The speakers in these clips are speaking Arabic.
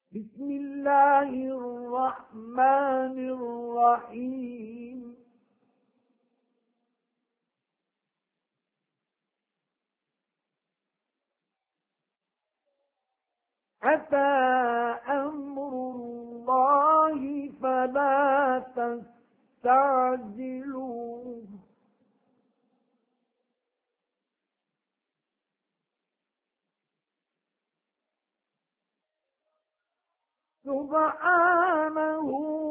بسم الله الرحمن الرحيم أتى أمر الله فلا تستعجلوه سبحانه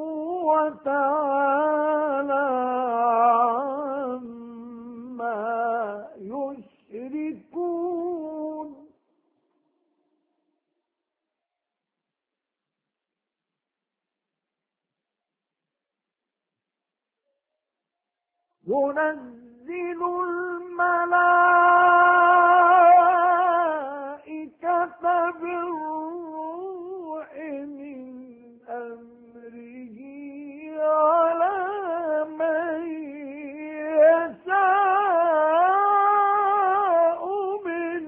وتعالى عما يشركون ينزل الملائكة بالروح من أمره على من يشاء من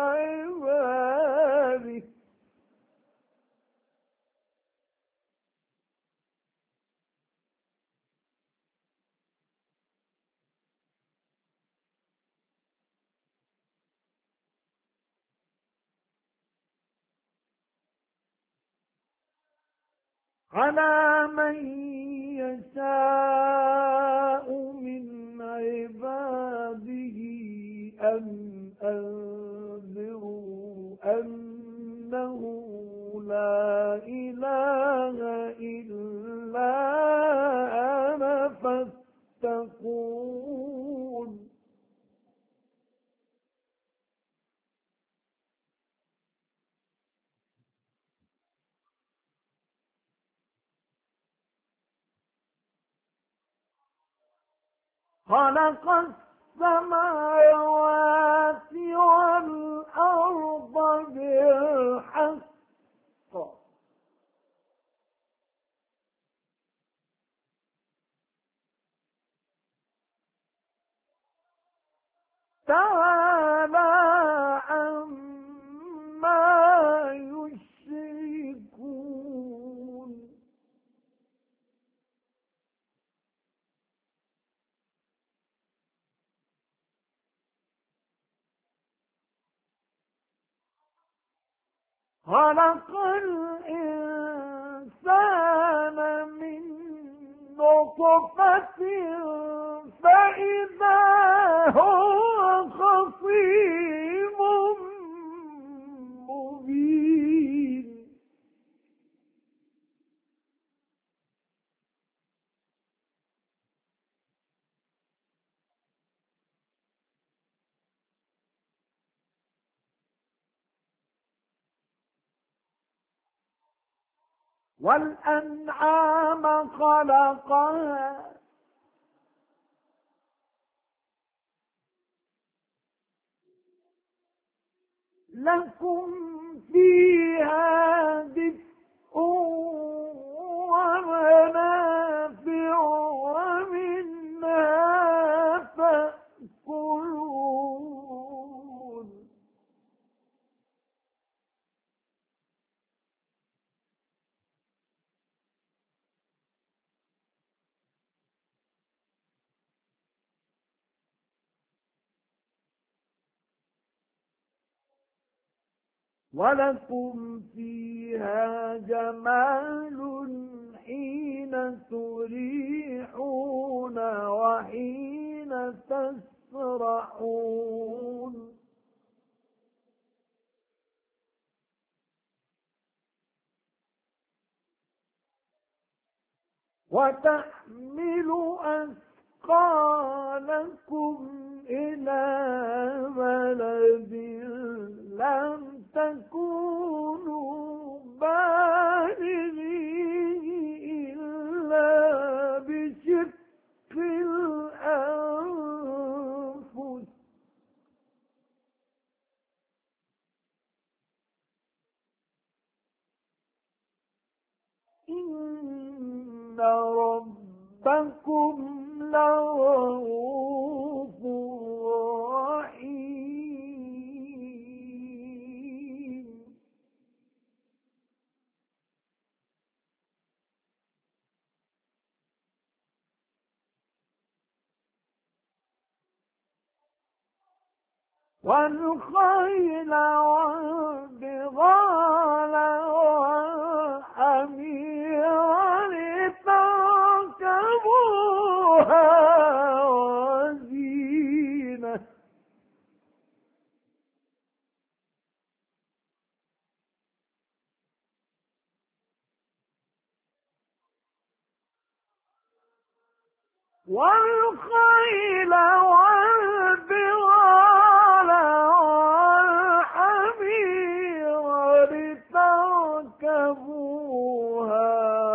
عباده على من يشاء من عباده أن أنذروا أنه لا إله إلا أنا فاتقون خلق السماوات والأرض بالحق تعالى عما يشركون خلق الإنسان من نطفة فإذا هو خصيم مبين والأنعام خلقها لكم فيها دفء ومنافع ومنها تأكلون ولكم فيها جمال حين تريحون وحين تسرحون وتحمل أثقالكم إلى بلد لم تكونوا بالغيه إلا بشق الأنفس إن ربكم لرؤوف رحيم والخيل والبغال والحمير لتركبوها وزينة والخيل والبغال والحمير لتركبوها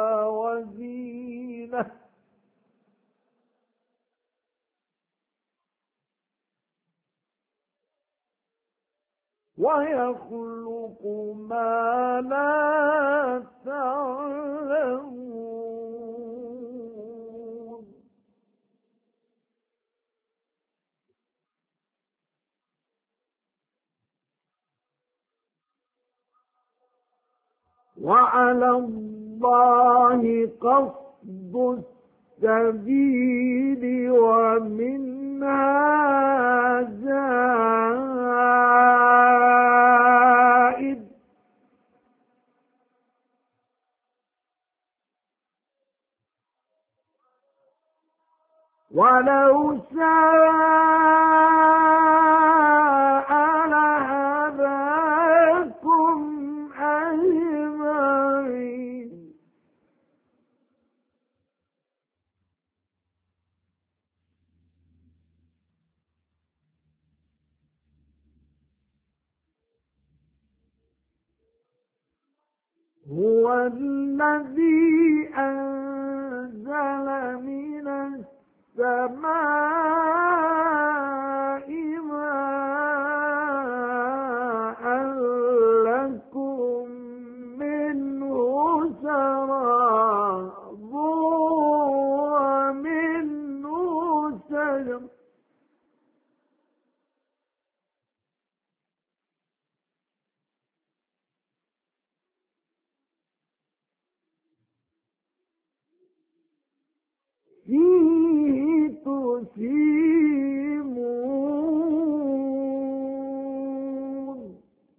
وزينة ويخلق ما لا تعلمون وعلى الله قصد السبيل ومنها جائر ولو شاء لهداكم أجمعين هو الذي أنزل من السماء ماء لكم منه شراب ومنه شجر فيه تسيمون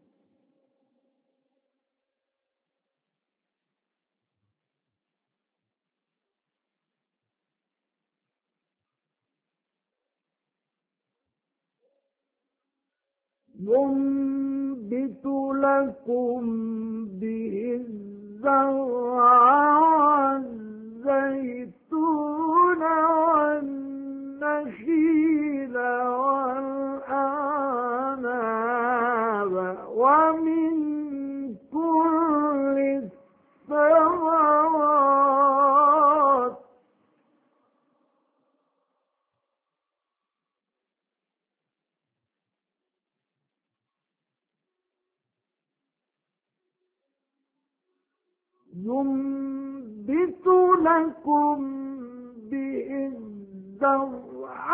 ينبت لكم به الزرع والزيتون والنخيل والأعناب ومن كل الثمرات ينبت لكم به الزرع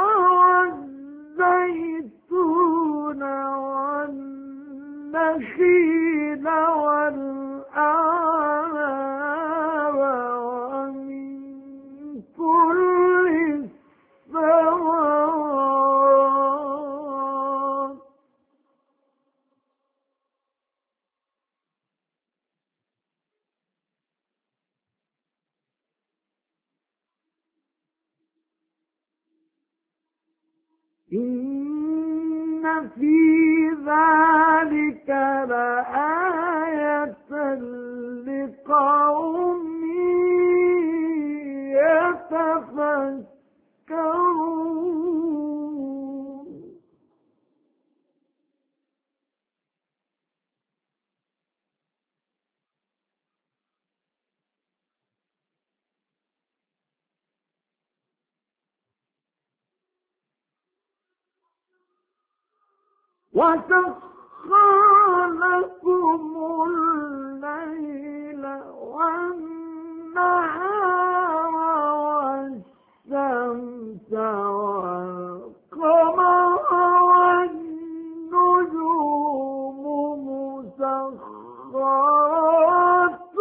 والزيتون والنخيل والأعناب ومن كل الثمرات إن في ذلك لآية لقوم يتفكرون وسخر لكم الليل والنهار والشمس والقمر والنجوم مسخرات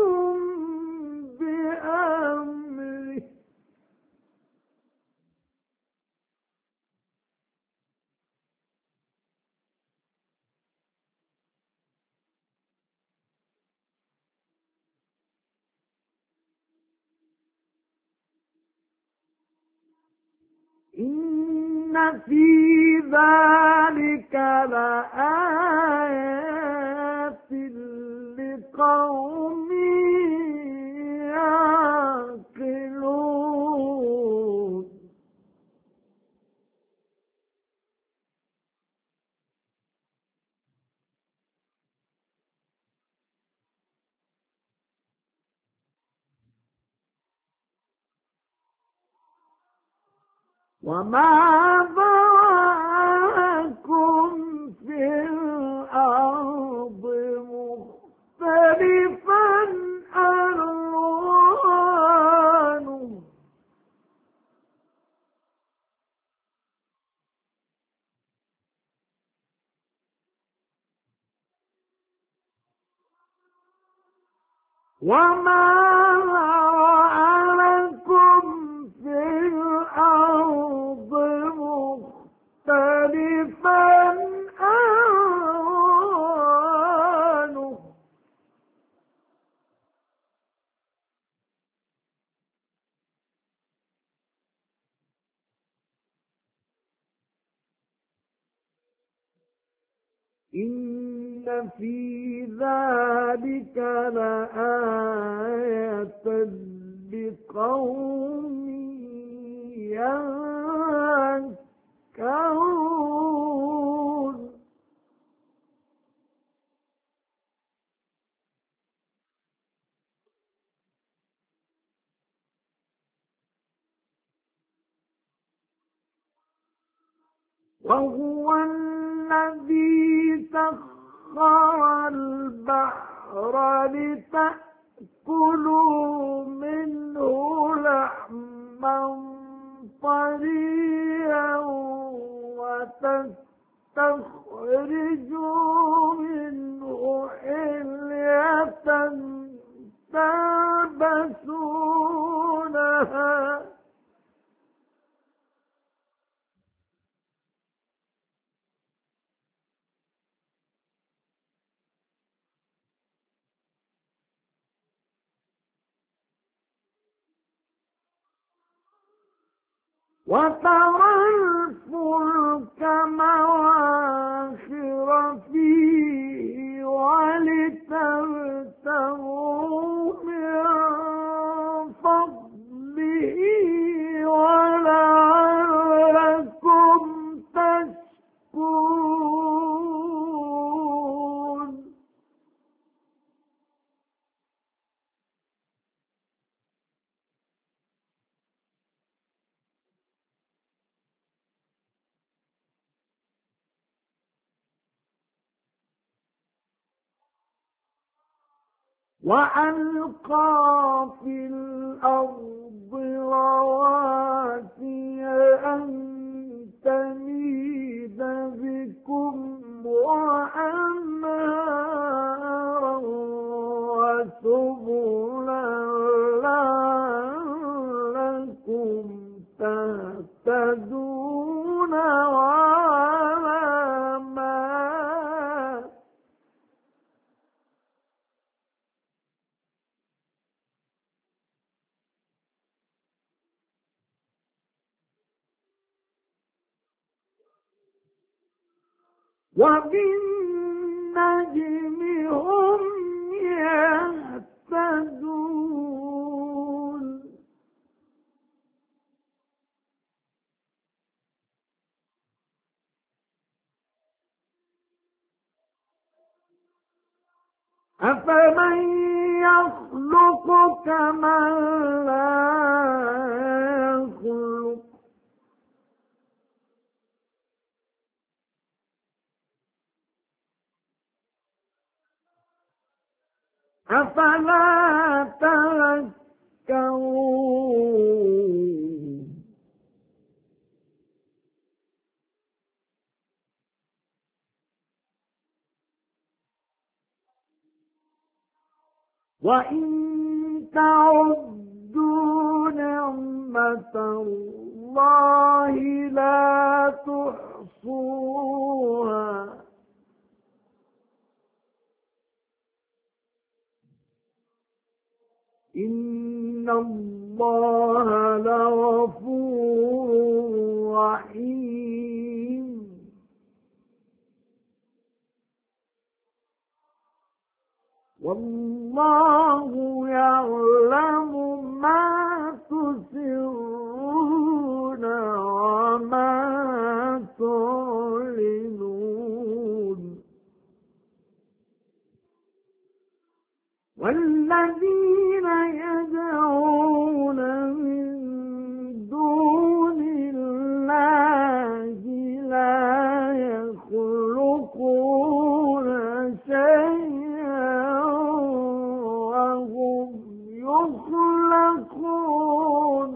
بأمره إن في ذلك لآيات لقوم يعقلون وما ذراكم في الأرض مختلفا ألوانه وما ذرأ لكم في الأرض مختلفا ألوانه إن في ذلك لآية لقوم يذكرون وهو الذي سخر البحر لتأكلوا منه لحما طريا وتستخرجوا منه حلية تلبسونها وترى الفلك مواخر فيه ولتبتغوا من فضله ولعلكم تشكرون وألقى في الأرض رواسي أن تميد بكم وأنهارا وسبلا لعلكم تهتدون وعلامات وبالنجم هم يهتدون أفمن يخلق كمن لا يخلق أفلا تذكرون وإن تعدوا نعمة الله لا تحصوها إن الله لغفور والله يعلم ما تسرون وما تعلنون والذين يدعون من دون الله لا يخلقون شيئا وهم يخلقون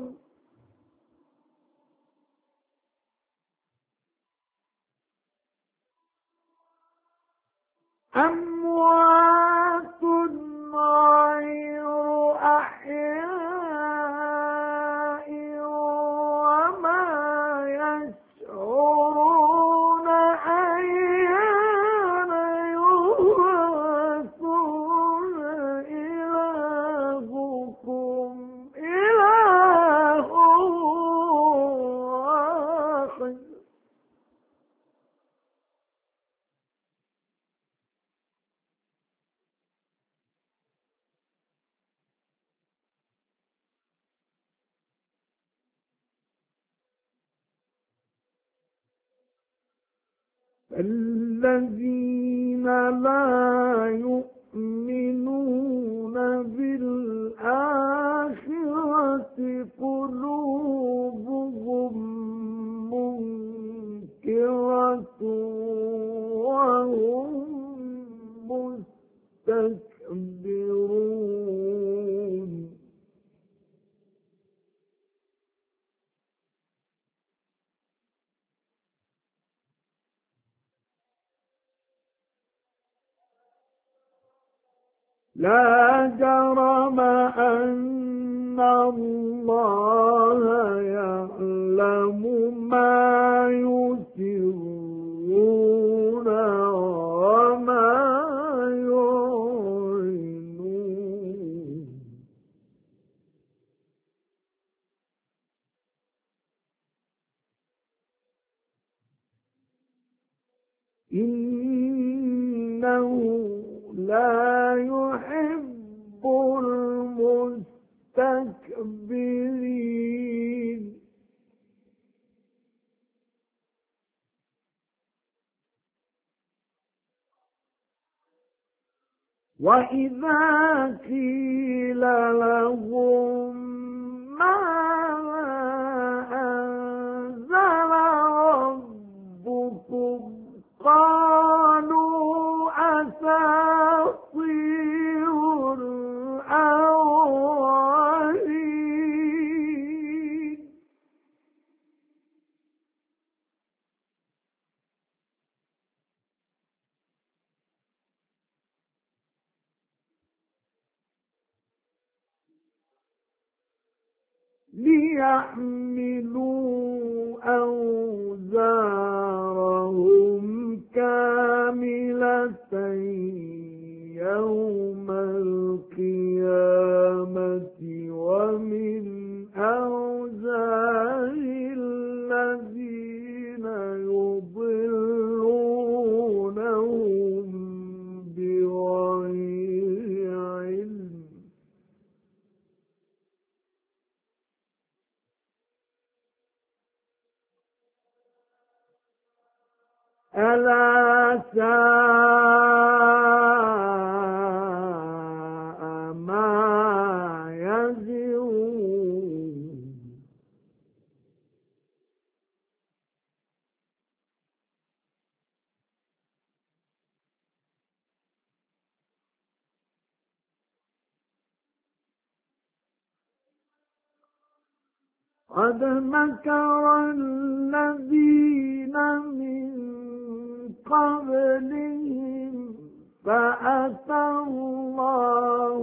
أموات غير أحياء وما يشعرون أيان يبعثون إلهكم إله واحد الذين لا يؤمنون بالآخرة قلوبهم منكرة وهم مستكبرون لا جرم أن الله يعلم ما يسرون وما يعلنون إنه لا يحب المستكبرين وإذا قيل لهم ماذا أنزل ربكم قالوا أساطير الأولين ليحملوا أوزارهم كاملة يوم القيامة ومن أوزار الذين يضلونهم بغير علم ألا ساء ما يزرون قد مكر الذين من قبلهم فأتى الله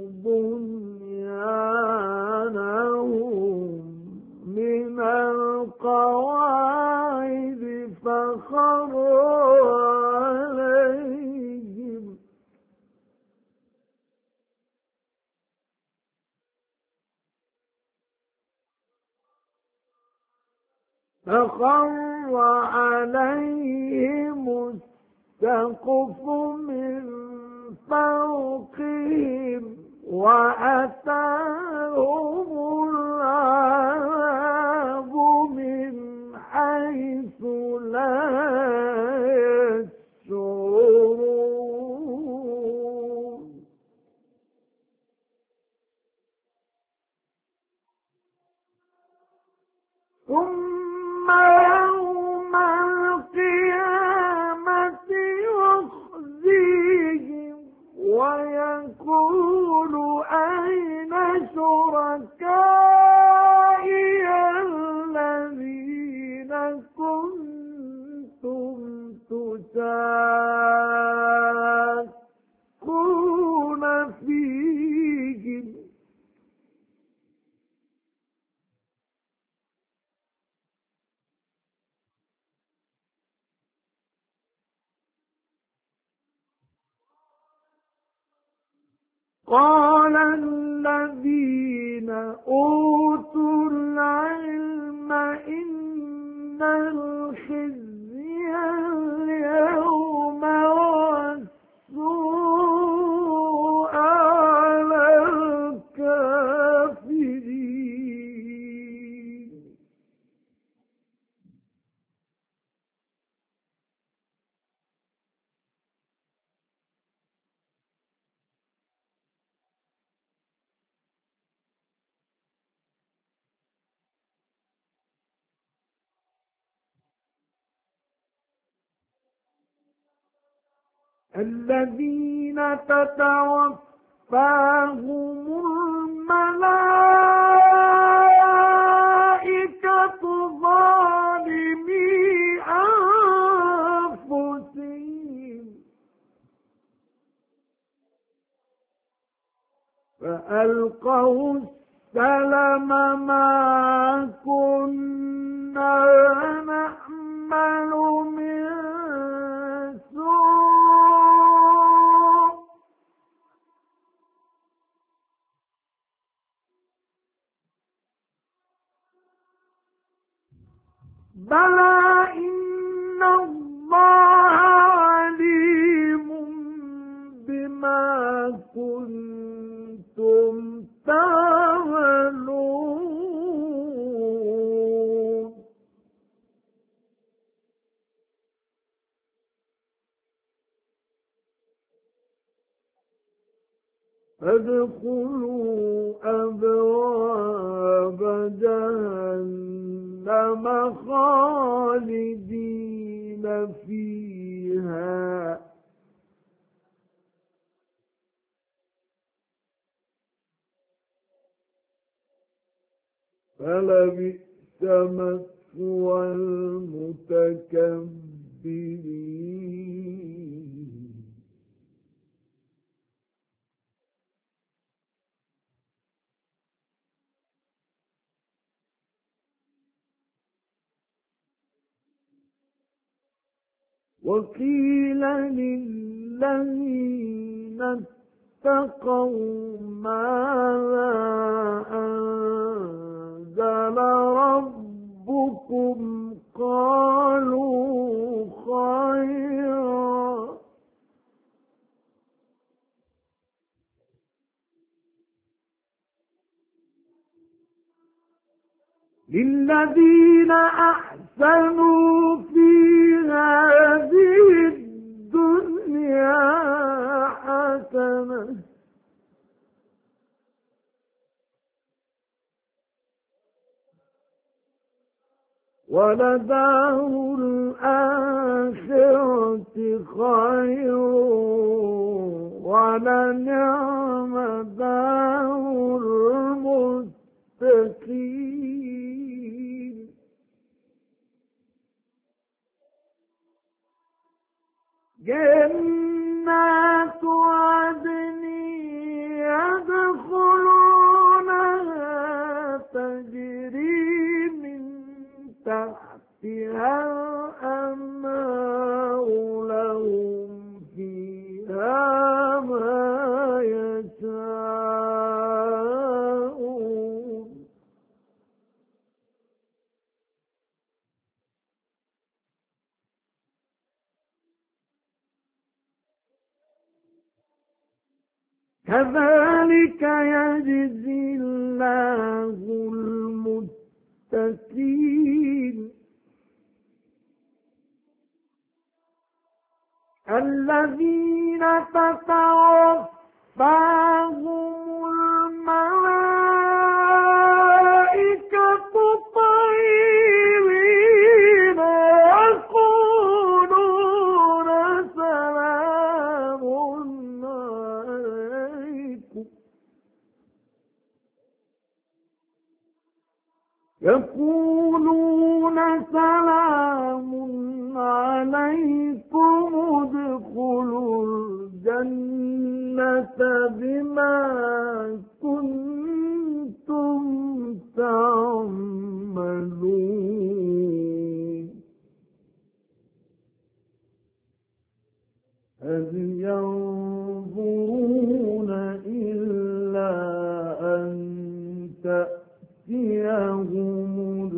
بنيانهم من القواعد فخر عليهم السقف من فوقهم وأتاهم العذاب من حيث لا يشعرون ثم يوم القيامة يخزيهم ويقول أين شركائي الذين كنتم تشاقون فيهم قال الذين أوتوا العلم إن الخزي اليوم والسوء على الكافرين الذين تتوفاهم الملائكة ظالمي أنفسهم فألقوا السلم ما كنا نعمل من سوء بلى إن الله عليم بما كنتم تعملون فادخلوا أبواب جهنم خالدين فيها فلبئس مثوى المتكبرين وقيل للذين اتقوا ماذا أنزل ربكم قالوا خيرا للذين أحسنوا في هذه الدنيا حسنة ولدار الآخرة خير ولنعم دار المتقين جنات عدن يدخلونها تجري من تحتها الأنهار لهم فيها ما يشاءون كذلك يجزي الله المتقين الذين تتوفاهم الملائكة طيبين يقولون سلام عليكم ادخلوا الجنة بما كنتم تعملون هل ينظرون إلا أن تأتيهم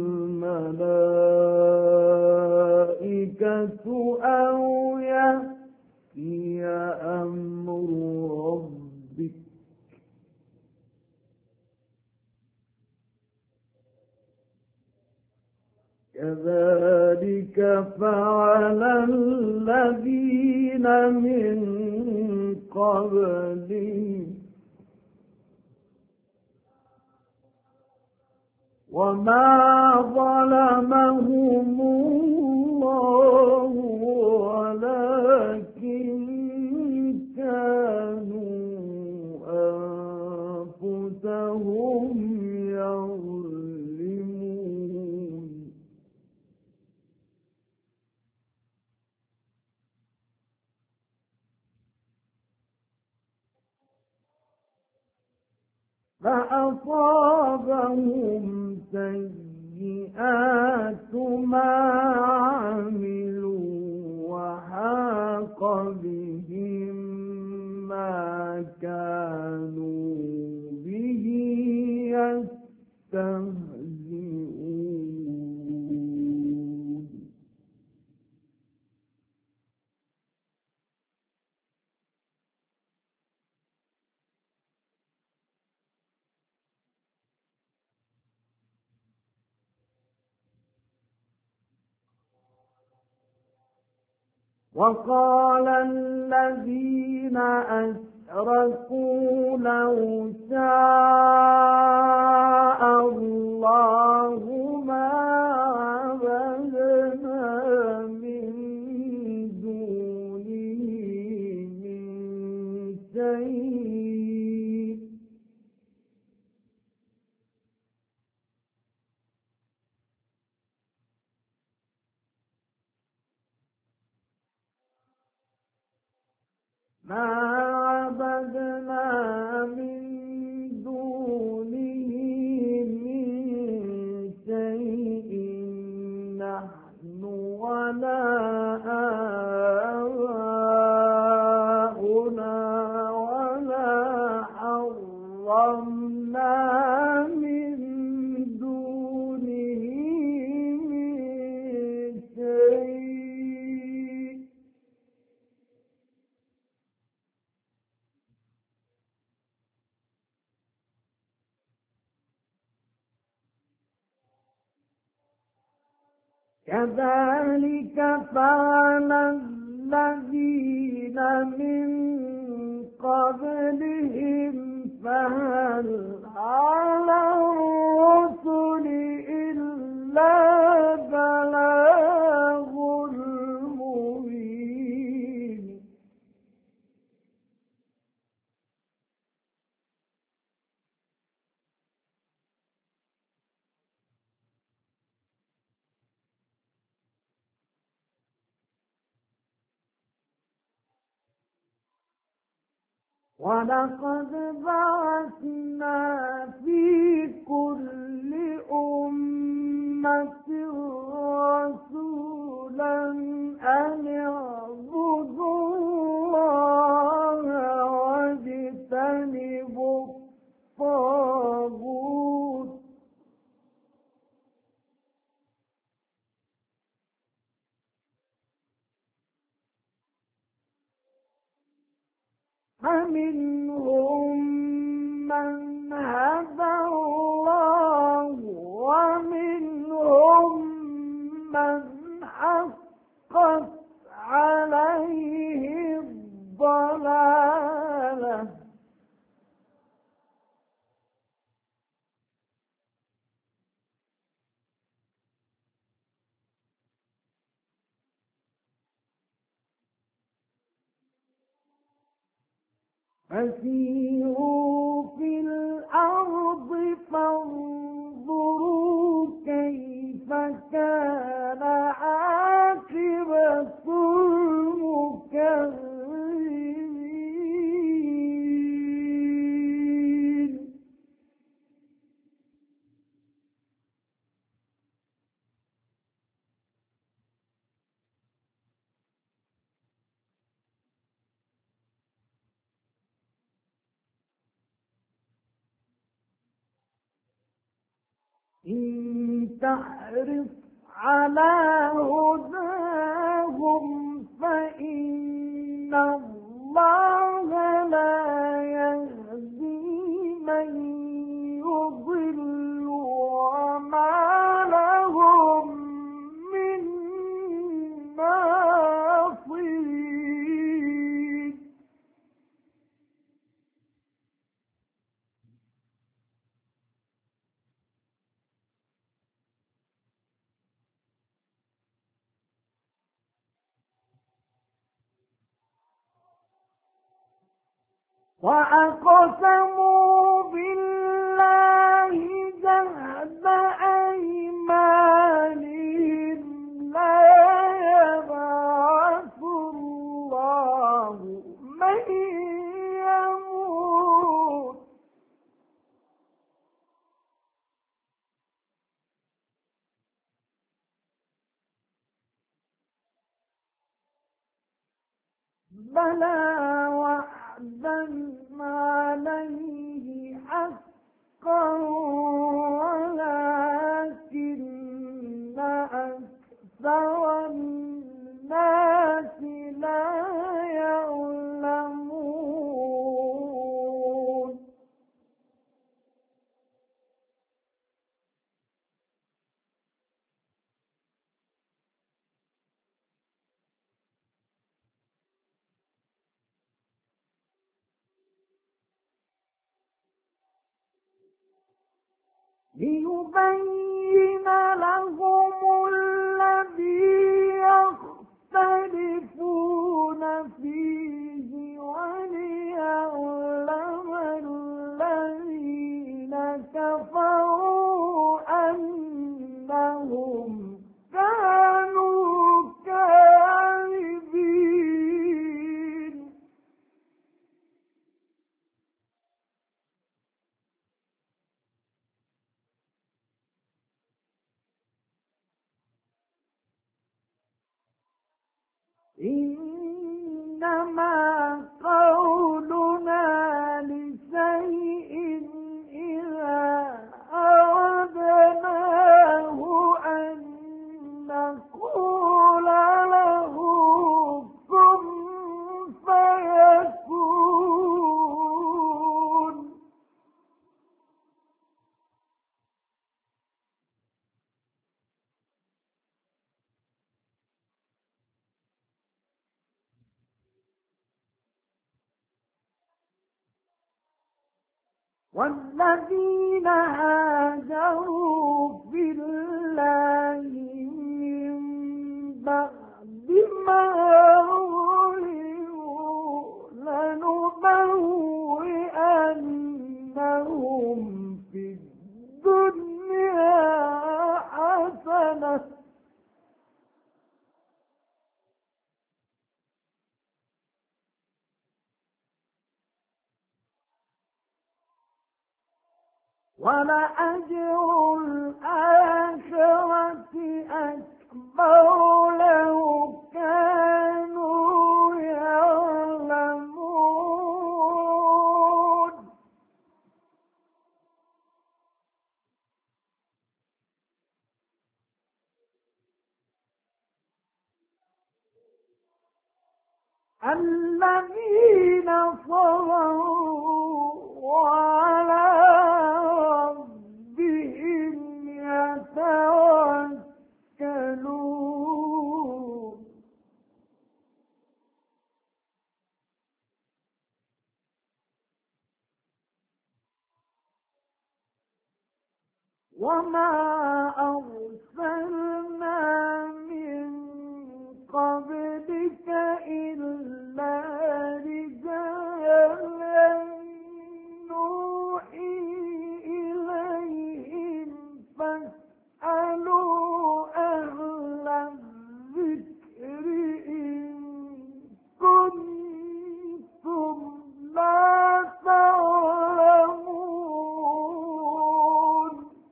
الملائكة أو يأتي أمر ربك كذلك فعل الذين من قبلهم وما ظلمهم الله ولكن كانوا أنفسهم يظلمون فأصابهم سيئات ما عملوا وحاق بهم ما كانوا به يستهزئون وقال الذين أشركوا لو شاء الله ما عبدنا من دونه من شيء ما عبدنا من دونه من شيء نحن ولا آباؤنا ولا حرمنا من دونه من شيء كذلك فعل الذين من قبلهم فهل على الرسل إلا بلاغ المبين ولقد بعثنا في كل أمة رسولا أن اعبدوا الله واجتنبوا الطاغوت فمنهم من هدى الله ومنهم من حقت عليه الضلالة فسيروا في الأرض فانظروا كيف كان عاقبة المكذبين إن تحرص على هداهم فإن الله لا يهدي من يضل وما لهم من ناصرين وأقسموا بالله جهد أيمانهم لا يبعث الله من يموت بلى وعدا عليه حقا ولكن أكثر الناس لا يعلمون ليبين لهم الذي يختلفون فيه وليعلم الذين كفروا أنهم كانوا كاذبين إنما قولنا لشيء إذا أردناه أن نقول له كن فيكون والذين هاجروا في الله من بعد ما ظلموا لنبوئنهم في الدنيا حسنة ولأجر الآخرة أكبر لو كانوا يعلمون الذين صبروا وعلى وما أرسلنا من قبلك إلا رجالا نوحي إليهم فاسألوا أهل الذكر إن كنتم لا تعلمون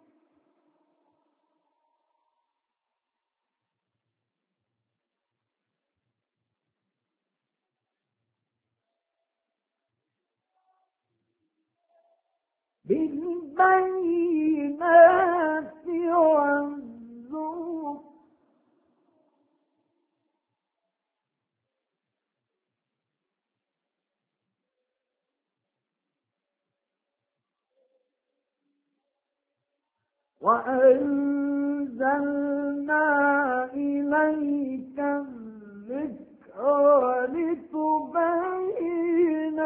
بالبينات والزبر وأنزلنا إليك الذكر لتبين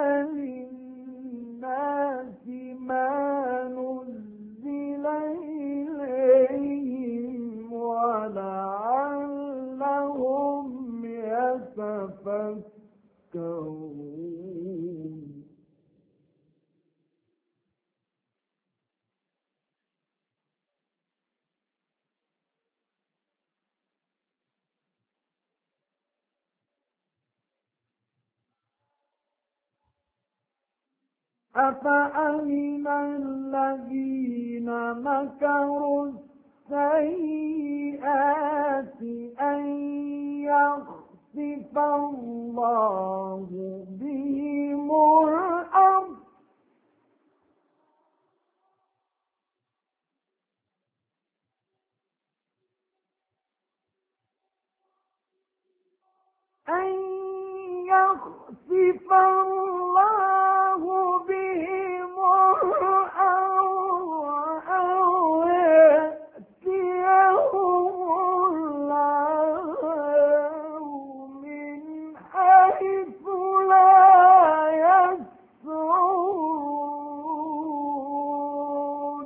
للناس ما نزل إليهم ولعلهم يتفكرون أفأمن الذين مكروا السيئات أن يخسف الله بهم الأرض أن يخسف الله بهم الأرض أو يأتيهم الله من حيث لا يشعرون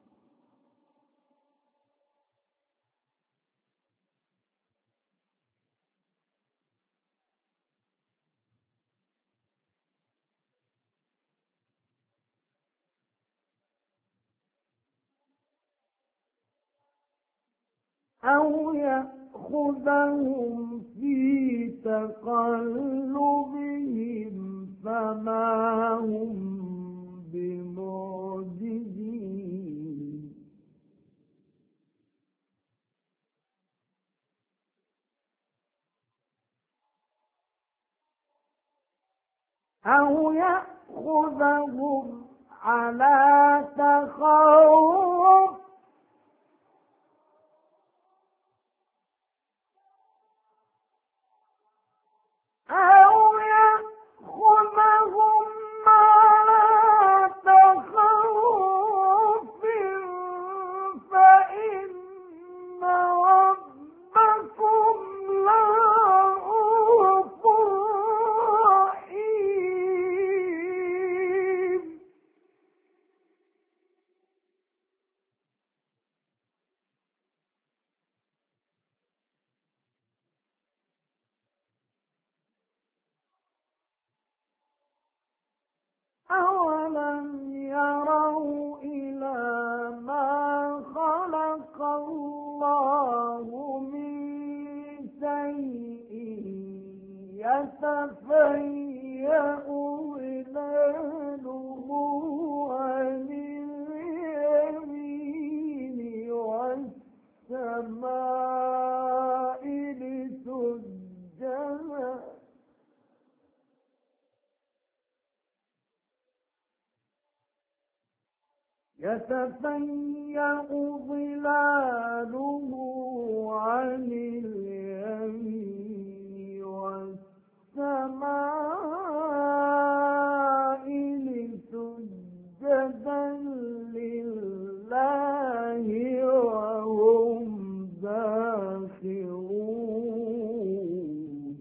أو يأخذهم في تقلبهم فما هم بمعجزين أو يأخذهم على تخوف أو يأخذهم على تخوف فإن ربكم لرءوف رحيم أولم يروا إلى ما خلق الله من شيء يتفيأ ظلاله عن اليمين والسماء لتسجد يتفيأ ظلاله عن اليمين والسماء لسجدا لله وهم داخرون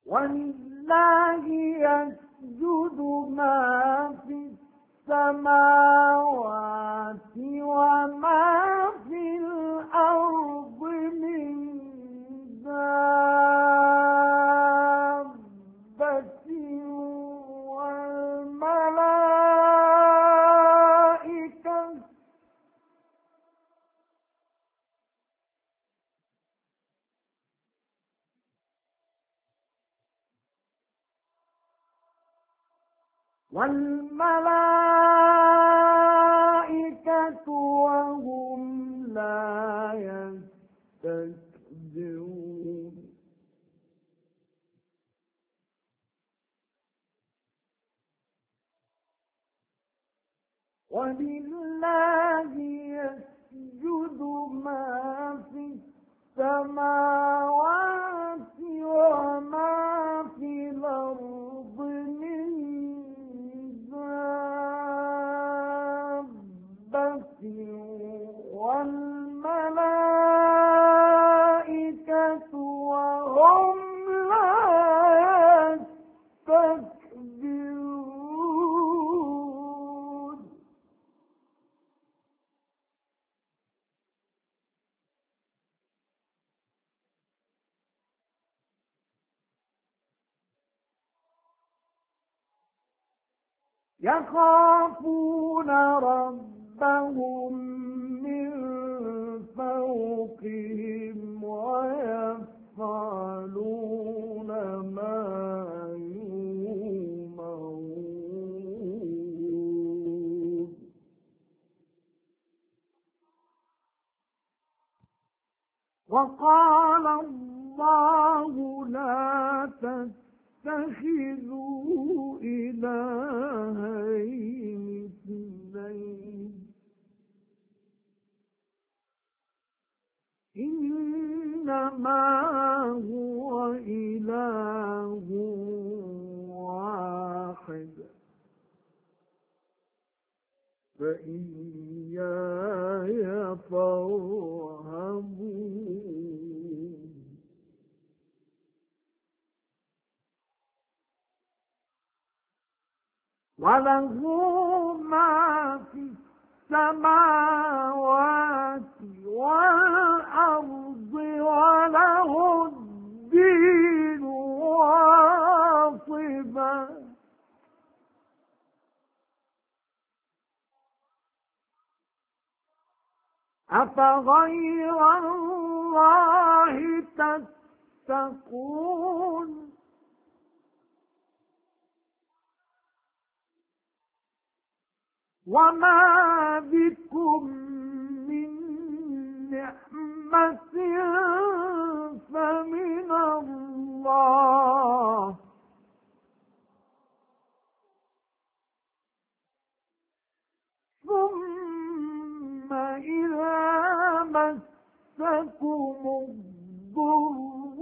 ولله يسجد ما في السماوات وما في الأرض من دابة والملائكة وهم لا يستكبرون ولله يسجد ما في السماوات وما في الأرض من دابة والملائكة وهم لا يستكبرون يخافون ربهم من فوقهم ويفعلون ما يؤمرون وقال الله لا تتخذوا إلهين اثنين إنما هو إله واحد فإياي فارهبون وله ما في السماوات والأرض وله الدين واصبا أفغير الله تتقون وما بكم من نعمة فمن الله ثم إذا مسكم الضر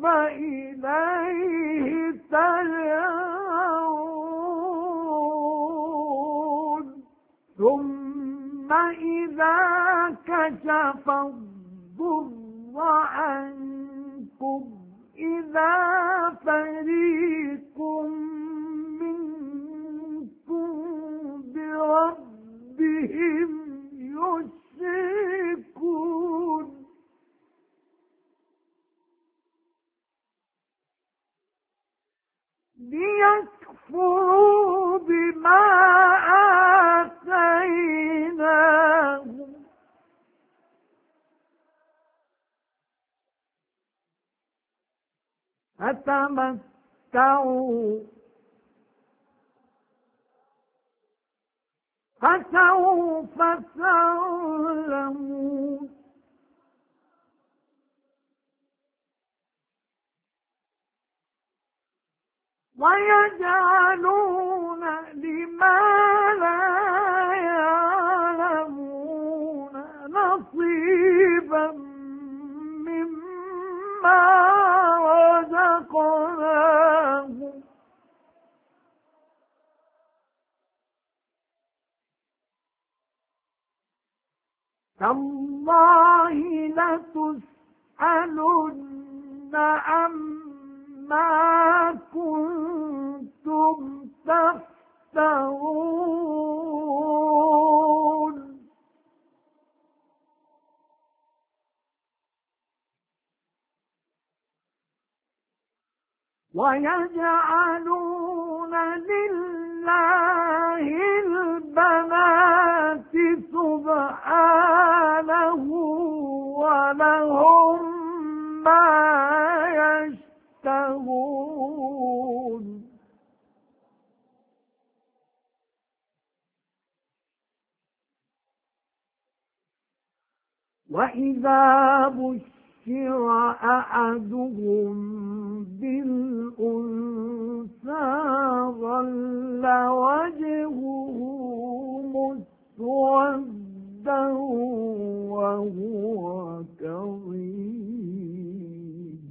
فإليه تجأرون ثم إذا كشف الضر عنكم إذا فريق منكم بربهم يشركون ليكفروا بما آتيناهم فتمتعوا فسوف تعلمون ويجعلون لما لا يعلمون نصيبا مما رزقناهم تالله لتسألن عما ما كنتم تفترون ويجعلون لله البنات سبحانه ولهم ما يشتهون وإذا بشر أحدهم بالأنثى ظل وجهه مسودا وهو كظيم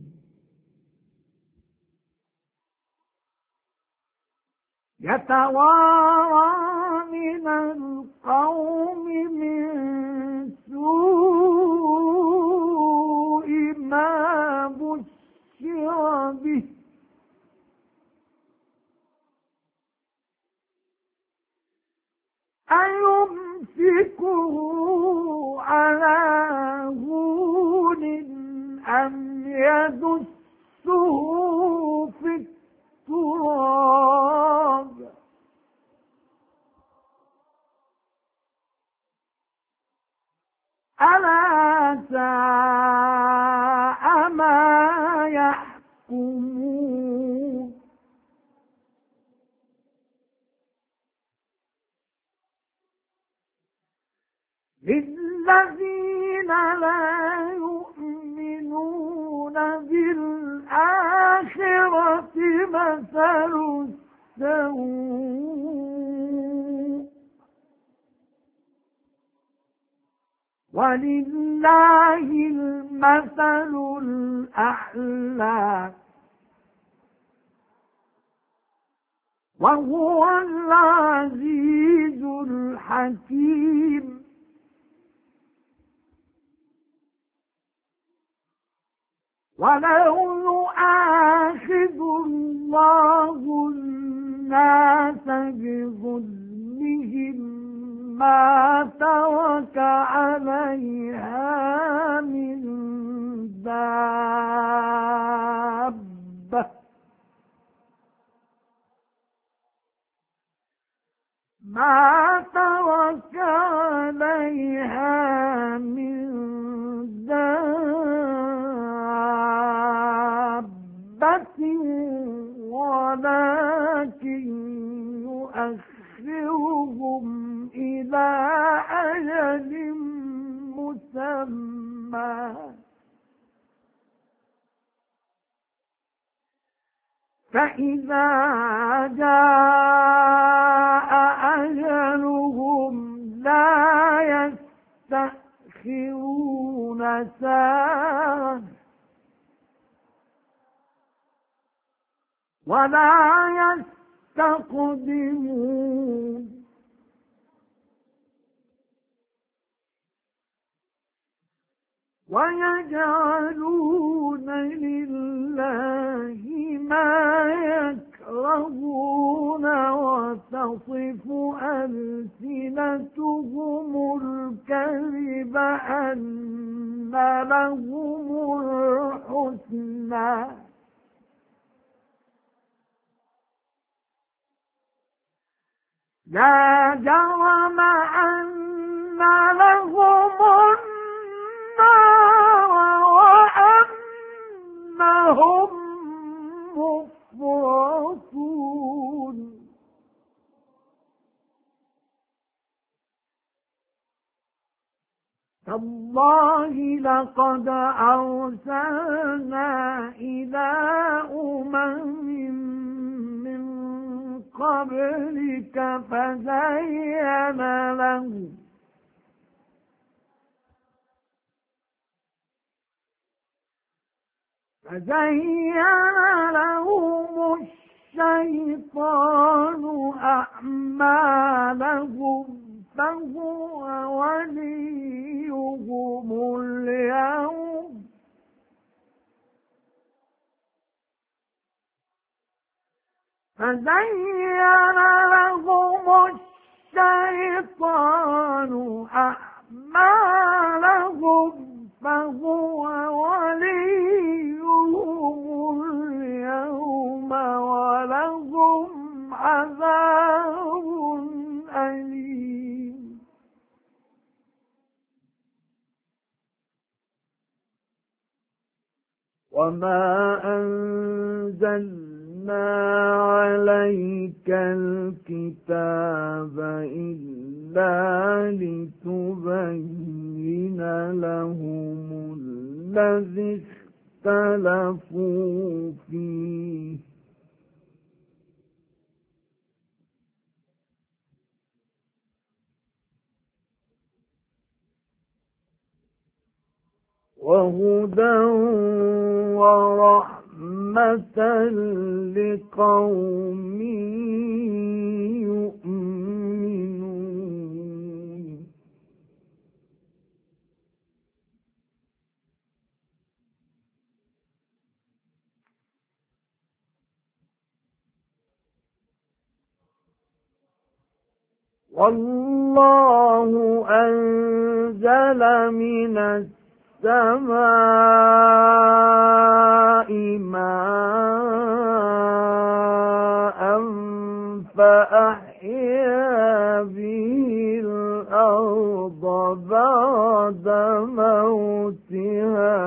يتوارى من القوم من سوء ما بشر به أيمسكه على هون أم يدسه في التراب ألا ساء ما يحكمون للذين لا يؤمنون بالآخرة مثل السوء ولله المثل الأعلى وهو العزيز الحكيم ولو يؤاخذ الله الناس بظلمهم ما ترك عليها من دابة ما ترك عليها من دابة ولكن يؤخرهم إلى أجل مسمى فإذا جاء أجلهم لا يستأخرون ساعة ولا يستقدمون ويجعلون لله ما يكرهون وتصف ألسنتهم الكذب أن لهم الحسنى لا جرم أن لهم النار وأنهم مفرطون تالله لقد أرسلنا إلى من قبلك فزين لهم الشيطان أعمالهم فهو وليهم اليوم فزين لهم الشيطان أعمالهم فهو وليهم اليوم ولهم عذاب أليم. وما أنزلنا عليك الكتاب إلا لتبين لهم الذي اختلفوا فيه وهدى ورحمة لقوم يؤمنون. والله أنزل من السماء ماء فأحيا به الأرض بعد موتها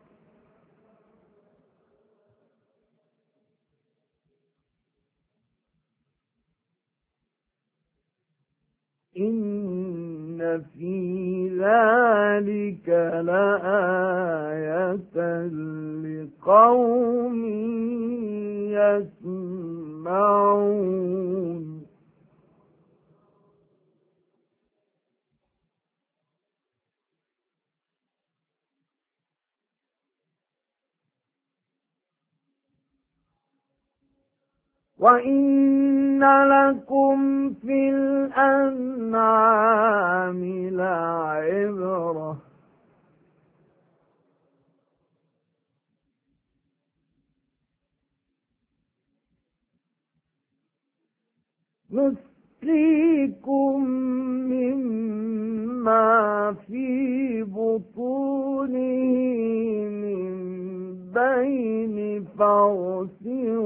إن في ذلك لآية لقوم يسمعون. وإن لكم في الأنعام لعبرة نسقيكم مما في بطونه من بين فرث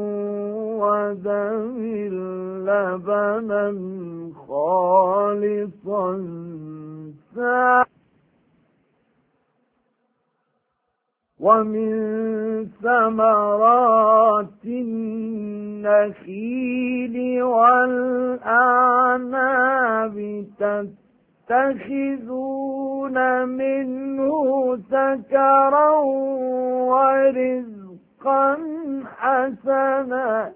ودم لبنا خالصا ومن ثمرات النخيل والأعناب تتخذون منه سكرا ورزقا حسنا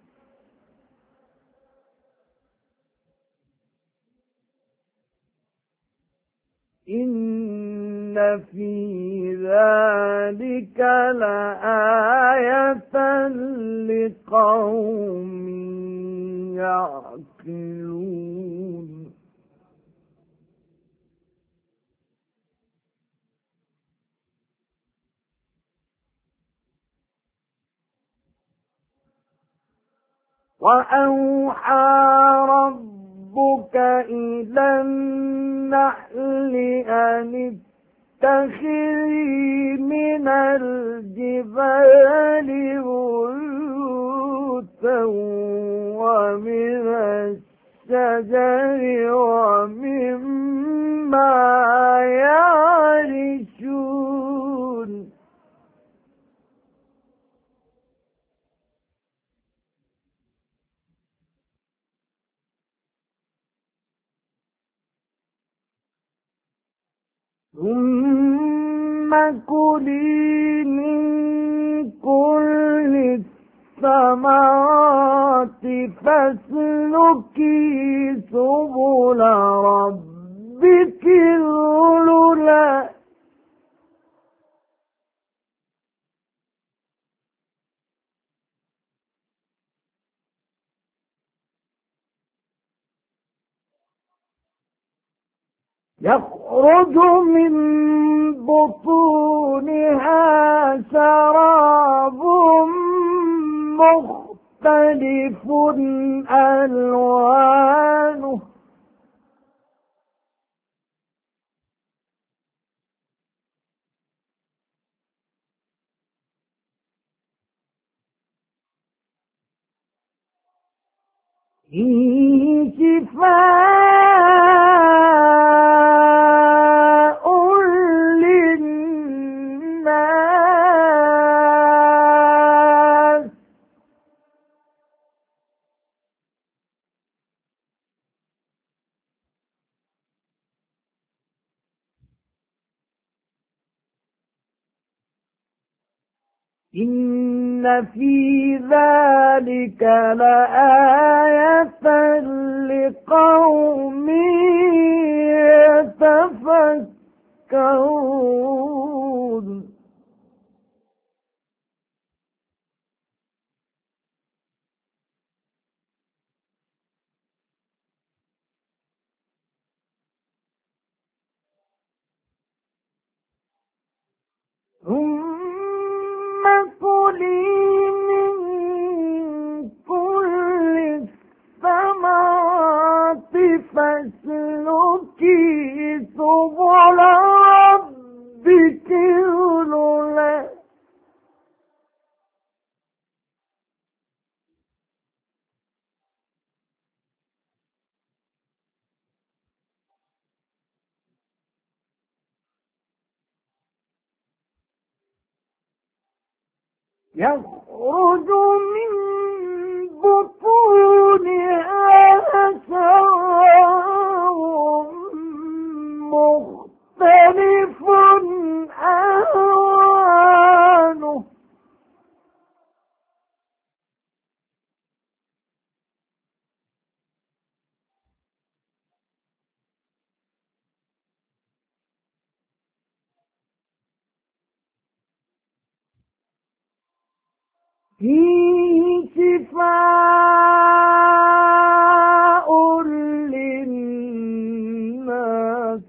إن في ذلك لآية لقوم يعقلون. وأوحى ربك إلى النحل أن اتخذي من الجبال بيوتا ومن الشجر ومما يعرشون ثم كلي من كل الثمرات فاسلكي سبل ربك ذللا يخرج من بطونها شراب مختلف مختلف ألوانه فيه شفاء للناس إن في ذلك لآية لقوم يتفكرون ثم كلي من كل الثمرات فاسلكي سبل ربك ذللا يخرج من بطونها شراب مختلف ألوانه فيه شفاء للناس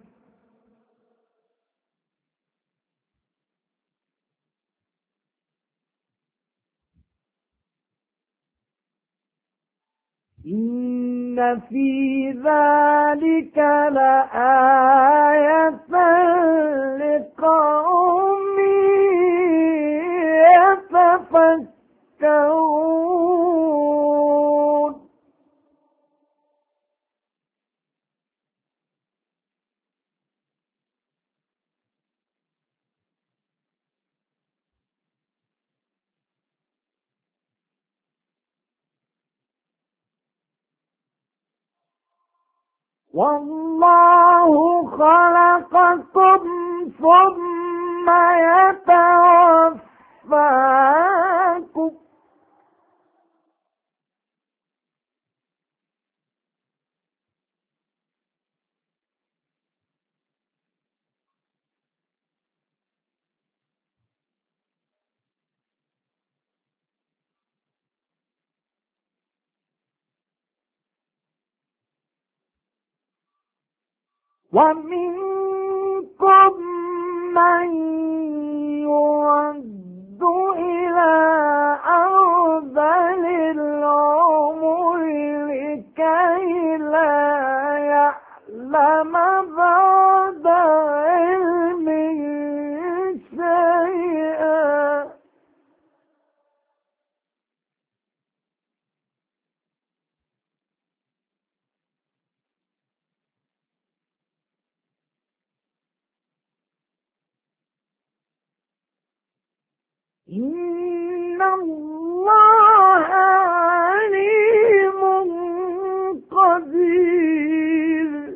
إن في ذلك لآية لقوم يتفكرون والله خلقكم ثم يتوفاكم ومنكم من يرد إلى أرذل العمر لكي لا يعلم بعد علم شيئا إن الله عليم قدير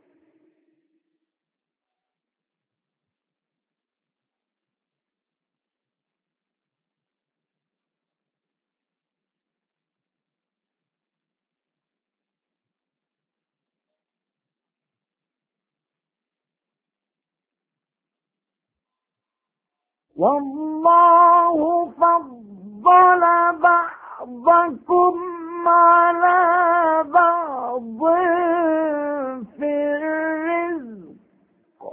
والله فضل بعضكم على بعض في الرزق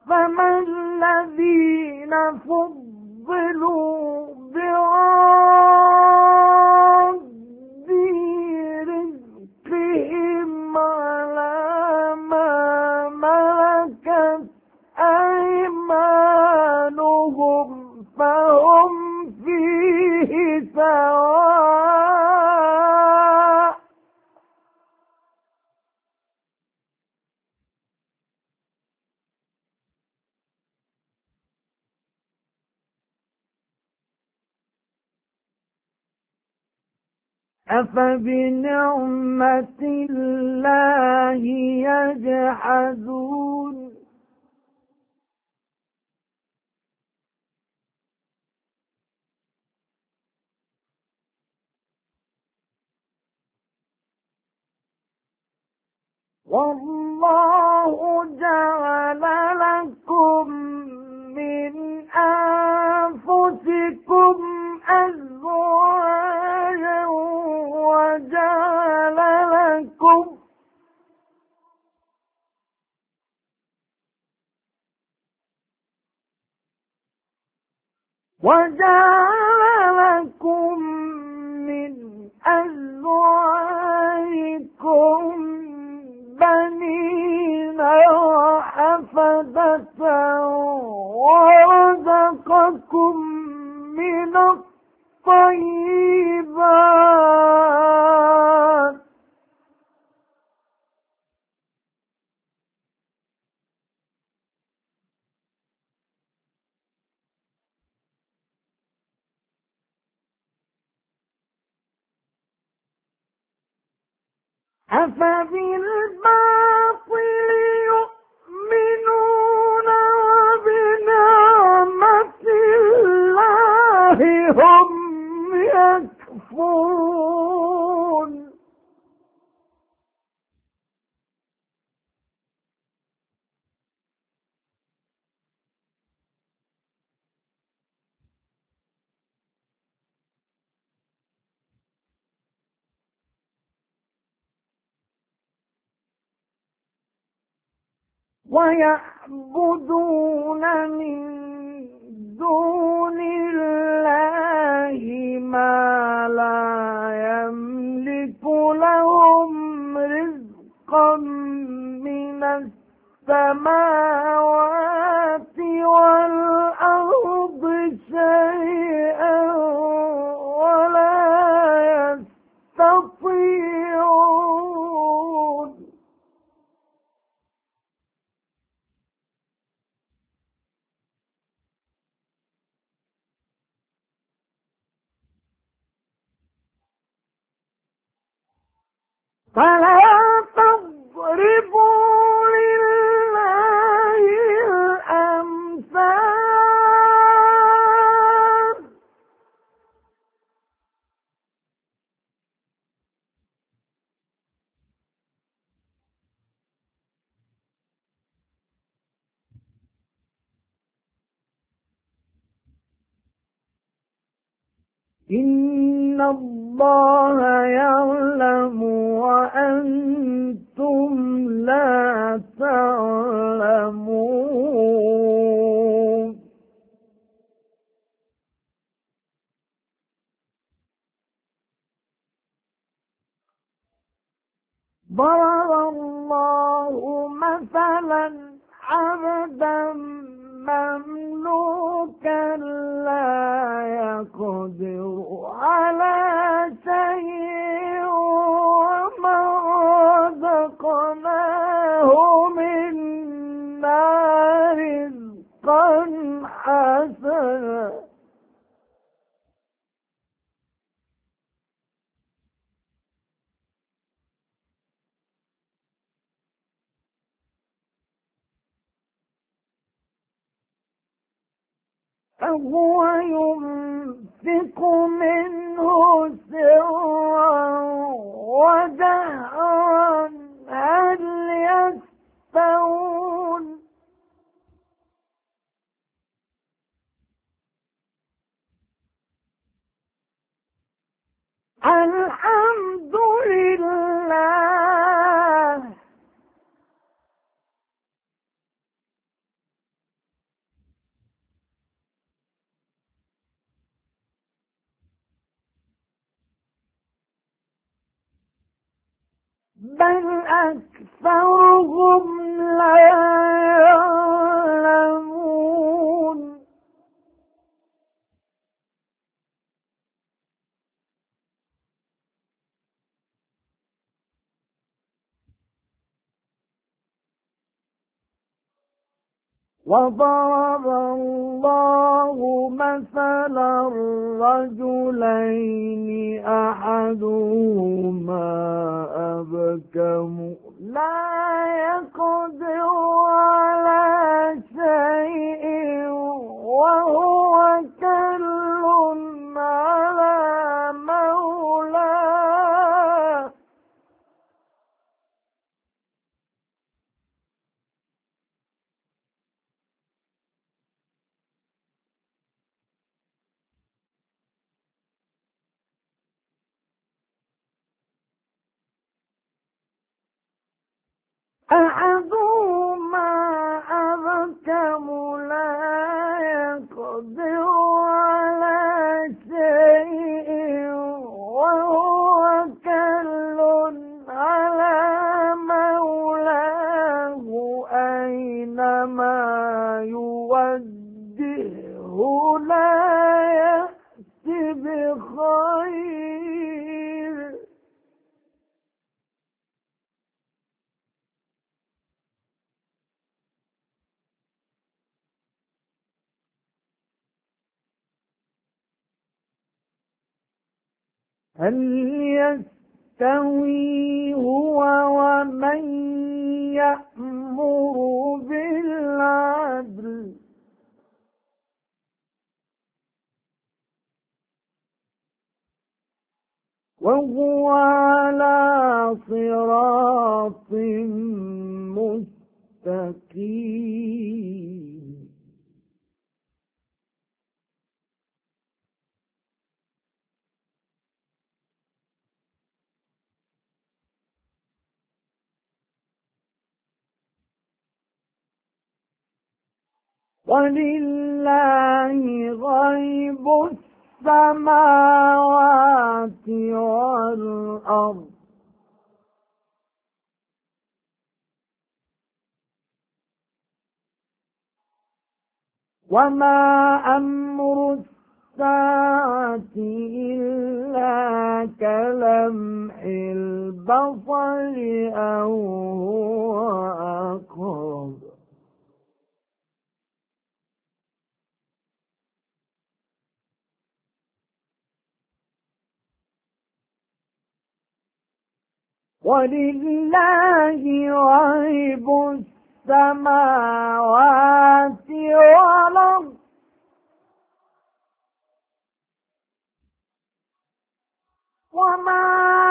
فما الذين فضلوا براد رزقهم على ما ملكت أيمانهم فهم فيه سواء أفبنعمة الله يجحدون والله جعل لكم من أنفسكم أزواجا وجعل لكم من أزواجكم بنين وحفدة ورزقكم من الطيبات أفبالباطل يؤمنون وبنعمة الله هم يكفرون ويعبدون من دون الله ما لا يملك لهم رزقا من السماوات والأرض شيئا ولا يستطيعون فلا تضربوا لله الأمثال إن الله يعلم وأنتم لا تعلمون ضرب الله مثلا عبدا مملوكا لا يقدر على شيء ومن رزقناه منا رزقا حسنا فهو ينفق منه سرا وجهرا هل يستوون الحمد لله بل أكثرهم لا يعلمون وضرب الله مثلا رجلين أحدهما أبكم لا يقدر على شيء وهو كل على مولاه أحدهما أبكم لا يقدر على شيء وهو كل على مولاه أينما يوجهه لا يأتي بخير هل يستوي هو ومن يأمر بالعدل وهو على صراط مستقيم ولله غيب السماوات والأرض وما أمر الساعة إلا كلمح البصر أو هو أقرب ولله غيب السماوات والأرض وما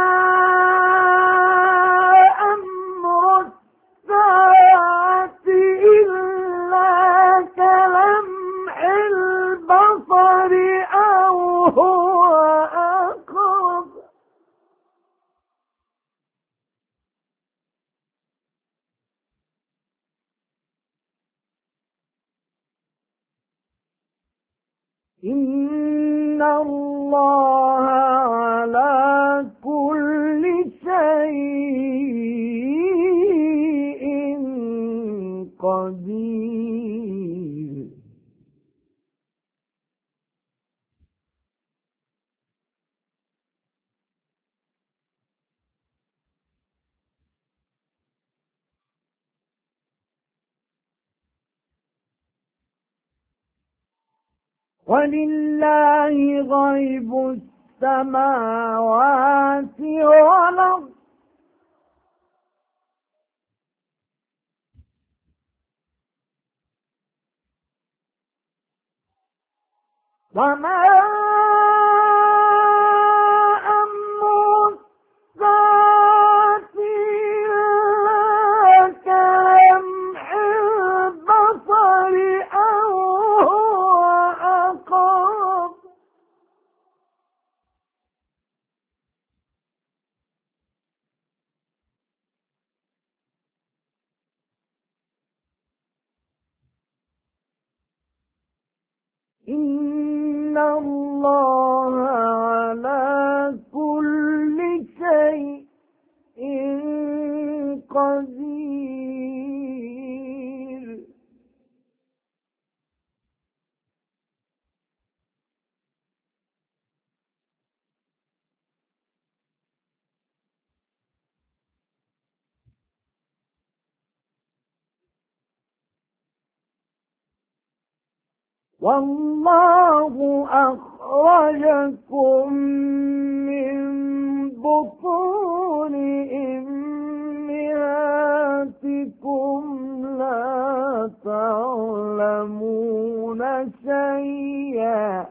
أمر الساعة إلا كلمح البصر أو هو أقرب إن الله على كل شيء قدير ولله غيب السماوات والأرض وما أمر الساعة إلا كلمح البصر أو هو أقرب إن الله على كل شيء والله أخرجكم من بطون أمهاتكم لا تعلمون شيئا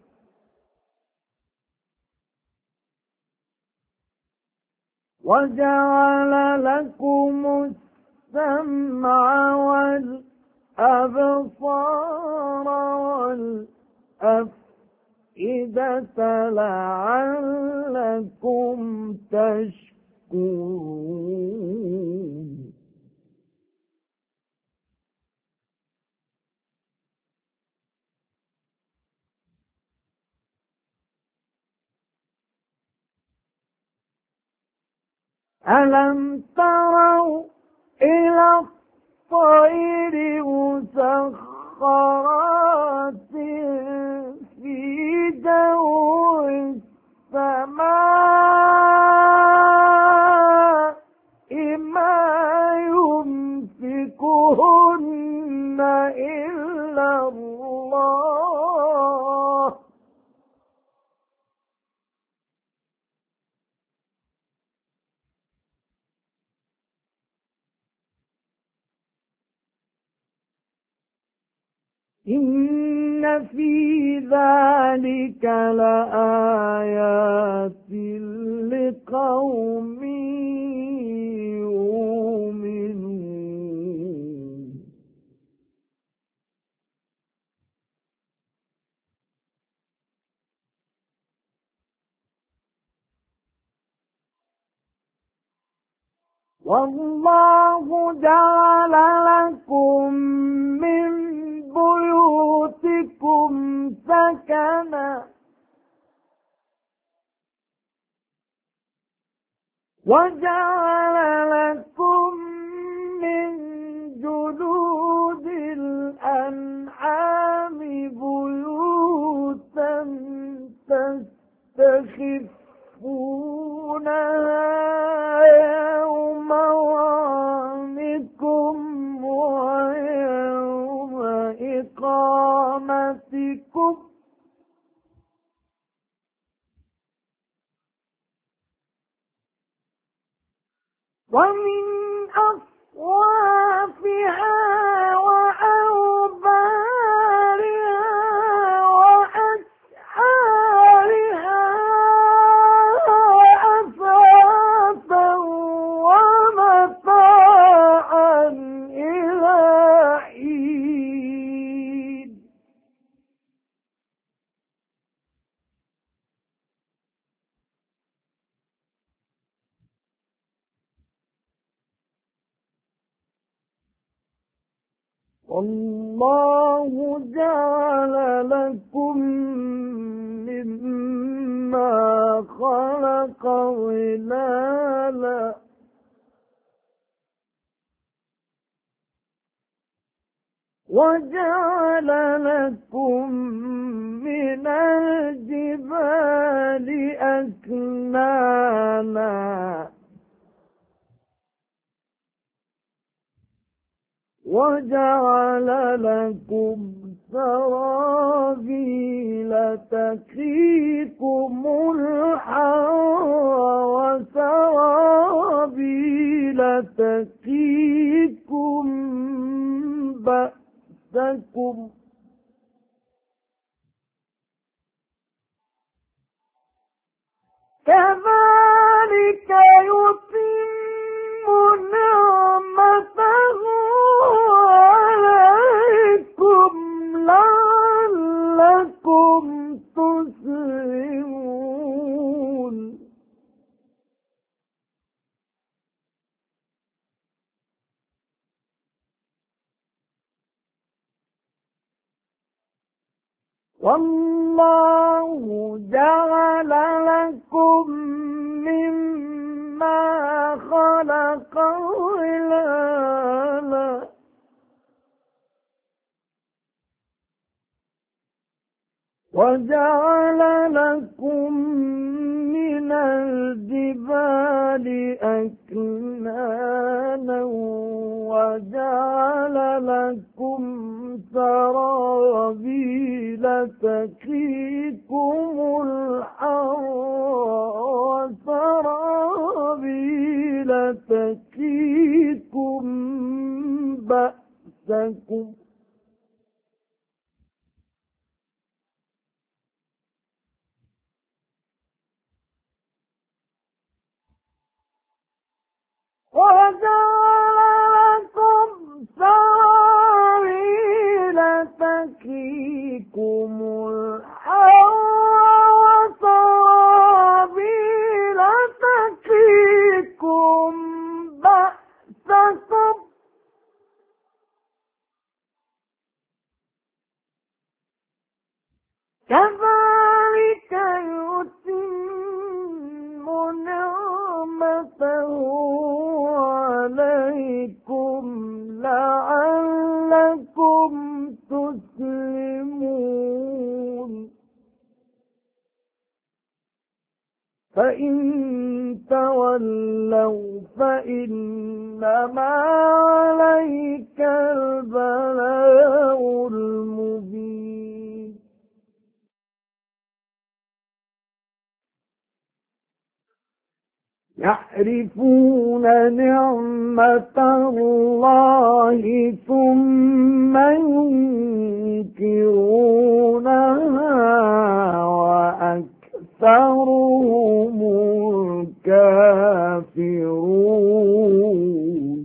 وجعل لكم السمع والأبصار والأفئدة لعلكم تشكرون ألم تروا إلى الطير مسخرات في جو السماء ما يمسكهن إلا الله إن في ذلك لآيات لقوم يؤمنون والله جعل لكم من بيوتكم سكنا وجعل لكم من جلود الأنعام بيوتا تستخفونها يوم ظعنكم ويوم إقامتكم ومن أصوافها وأوبارها وأشعارها أثاثا ومتاعا إلى حين والله جعل لكم مما خلق ظلالا وجعل لكم من الجبال أكنانا وجعل لكم سرابيل تقيكم الحر وسرابيل تقيكم بأسكم كذلك يتم نعمته عليكم لعلكم تسلمون والله جعل لكم مما خلق ظلالا وجعل لكم من من الجبال أكنانا وجعل لكم سرابيل تقيكم الحر وسرابيل تقيكم بأسكم وجعل لكم سرابيل تقيكم الحر وسرابيل تقيكم بأسكم كذلك يتم نعمته عليكم لعلكم تسلمون فإن تولوا فإنما عليك البلاغ المبين يعرفون نعمة الله ثم ينكرونها وأكثرهم الكافرون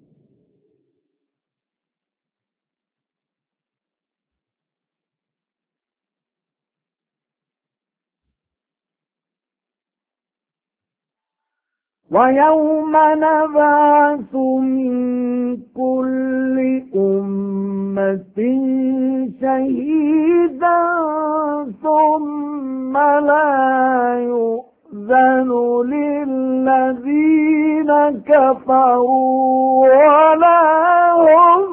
ويوم نبعث من كل أمة شهيدا ثم لا يؤذن للذين كفروا ولا هم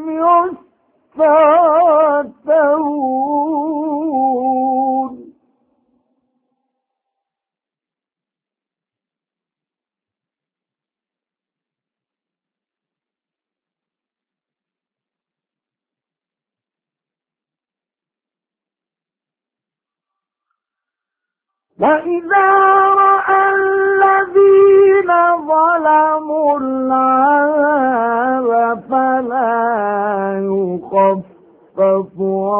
يستعتبون وإذا رأى الذين ظلموا العذاب فلا يخفف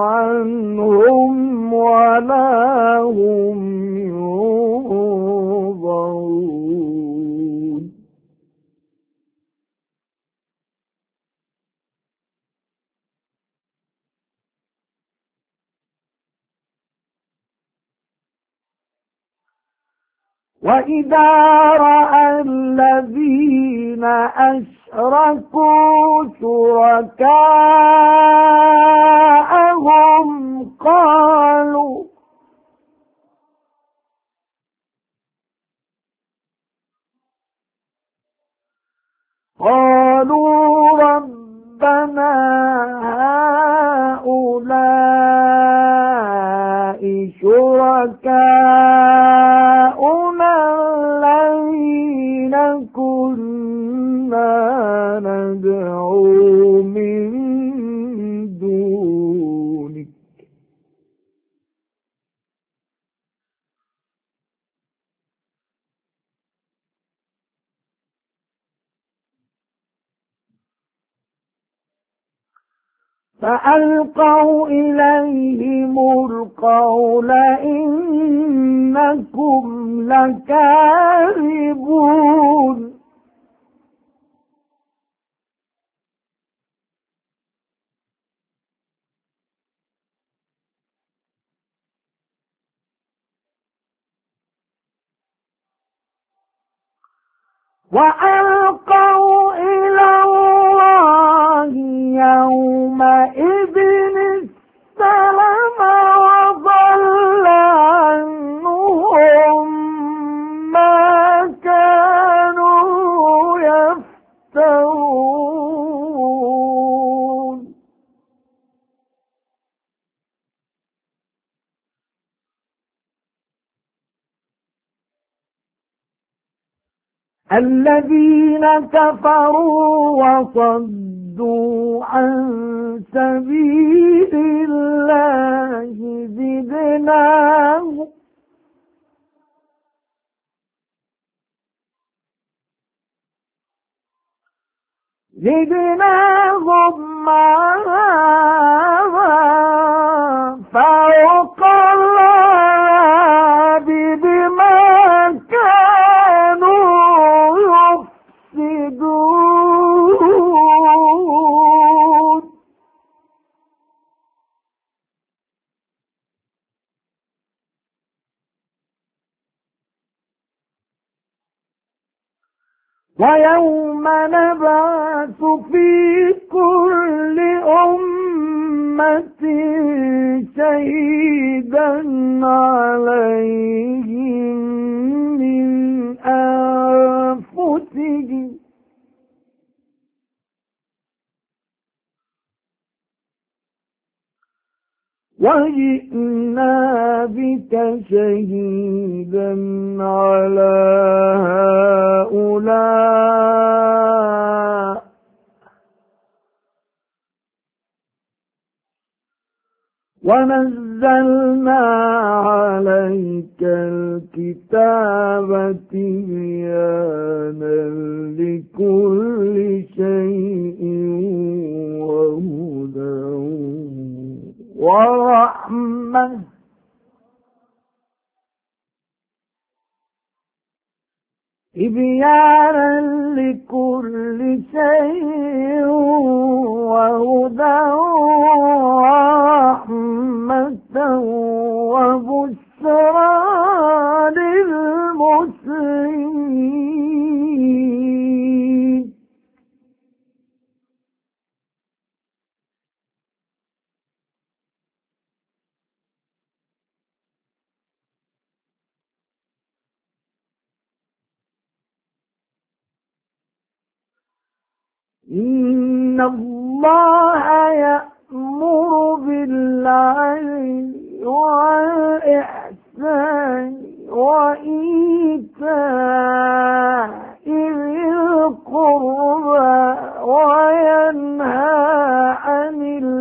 عنهم ولا هم ينظرون وإذا رأى الذين أشركوا شركاءهم قالوا ربنا هؤلاء شركاؤنا الذين كنا ندعو من دونك فألقوا إليهم القول إنكم لكاذبون وألقوا إلى الله يومئذ السلم وضل عنهم ما كانوا يفترون الذين كفروا وصدوا عن سبيل الله زدناهم فوق العذاب بما كانوا يفسدون ويوم نبعث في كل أمة شهيدا عليهم من أنفسهم وجئنا بك شهيدا على هؤلاء ونزلنا عليك الكتاب تبيانا لكل شيء وهدى ورحمة تبيانا لكل شيء وهدى ورحمة وبشرى للمسلمين إن الله يأمر بالعدل والإحسان وإيتاء ذي القربى وينهى عن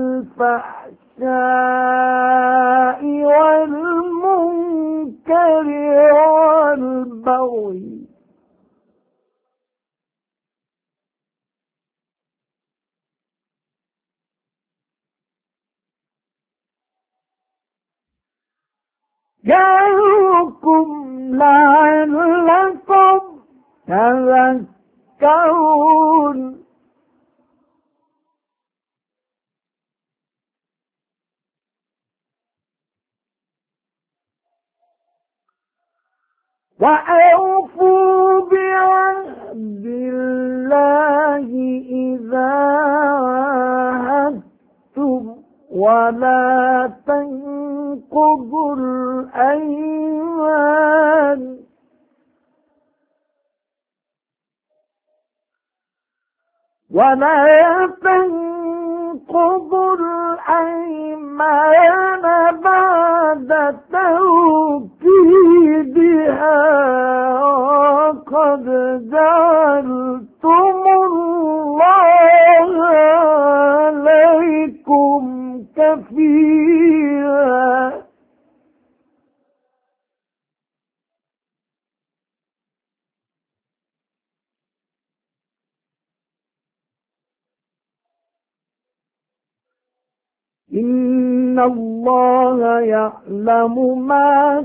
الفحشاء والمنكر والبغي يعظكم لعلكم تذكرون وأوفوا بعهد الله إذا عاهدتم ولا تنقضوا الأيمان بعد توكيدها وقد جعلتم الله عليكم كفيلا إن الله يعلم ما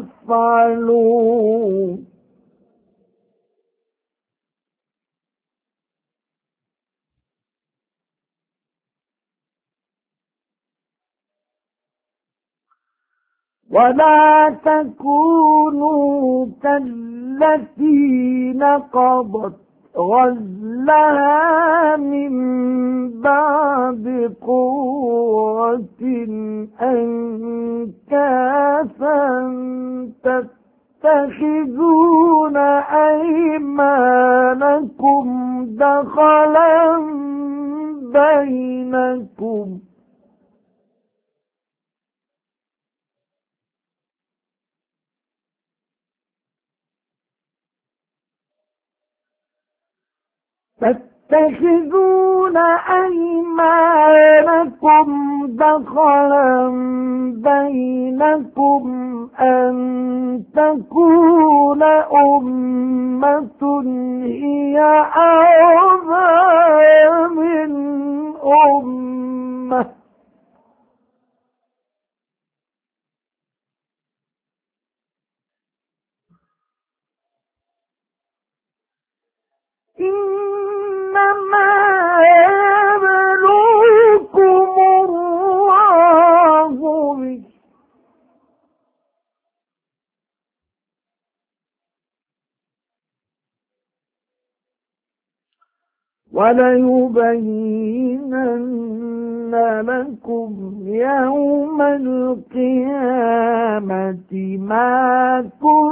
تفعلون ولا تكونوا كالتي نقضت غزلها من بعد قوة أنكاثا تتخذون أيمانكم دخلا بينكم تتخذون أيمانكم دخلا بينكم أن تكون أمة هي أربى من أمة إنما يبلوكم الله به وليبينن لكم يوم القيامة ما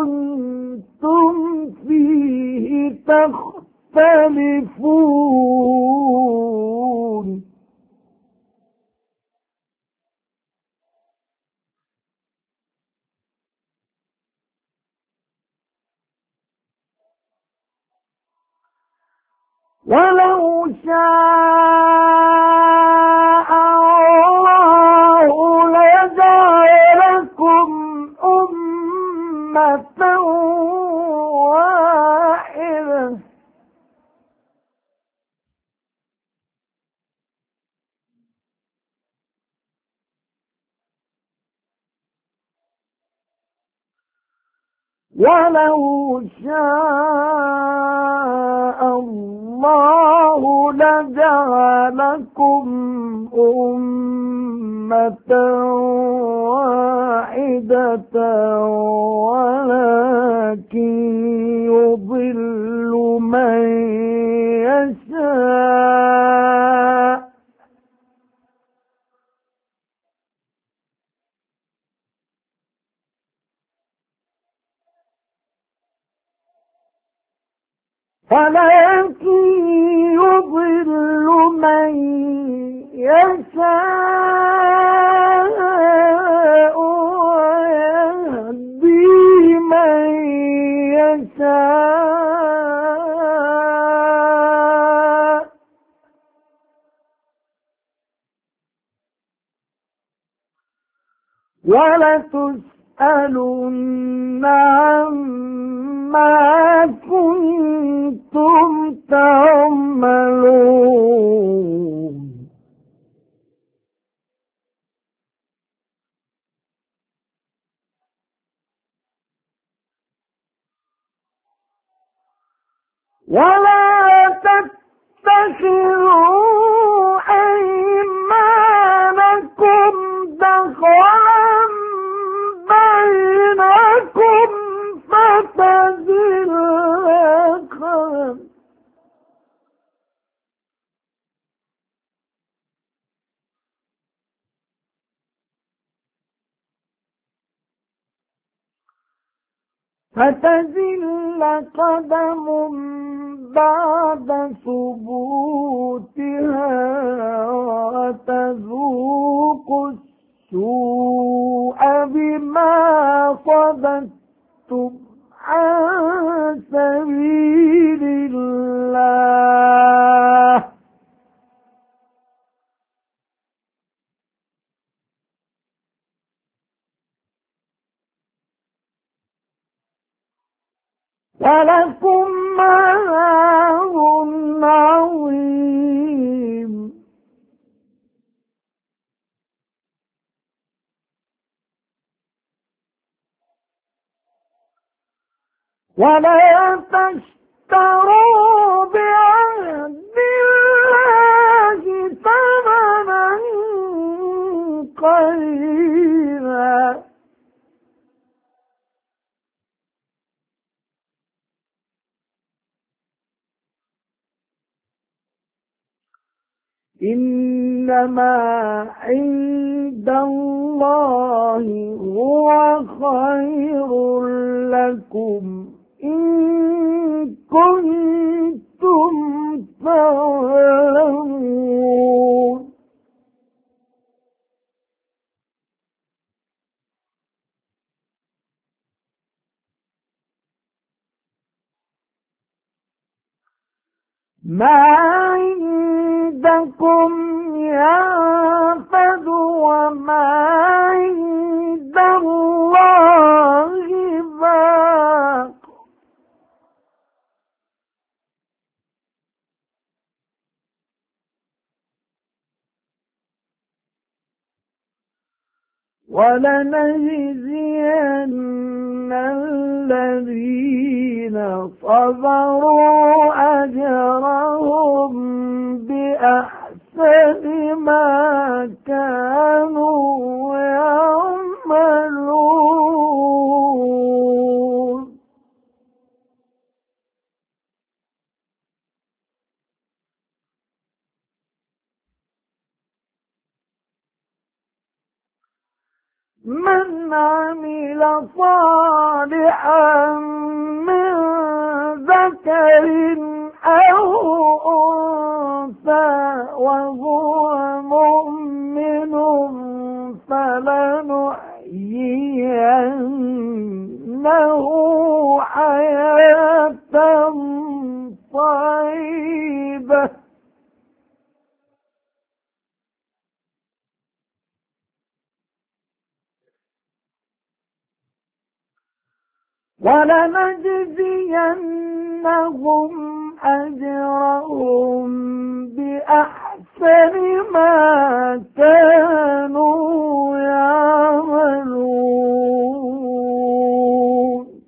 كنتم فيه تختلفون ولو شاء الله لجعلكم أمة واحدة ولو شاء الله لجعلكم أمة واحدة ولكن يضل من يشاء ولكن يضل من يشاء ويهدي من يشاء ولتسألن عما كنتم تعملون ولا تتخذوا أيمانكم دخلا بينكم فتزل قدم بعد ثبوتها وتذوقوا السوء بما صددتم عن سبيل الله ولكم عذاب عظيم ولا تشتروا بعهد الله ثمنا قليلا إنما عند الله هو خير لكم إن كنتم تعلمون ما عندكم ينفد وما عند الله باق ولنجزين الذين صبروا أجرهم بأحسن ما كانوا يعملون من عمل صالحا من ذكر أو أنثى وهو مؤمن فلنحيينه حياة طيبة ولنجزينهم أجرهم بأحسن ما كانوا يعملون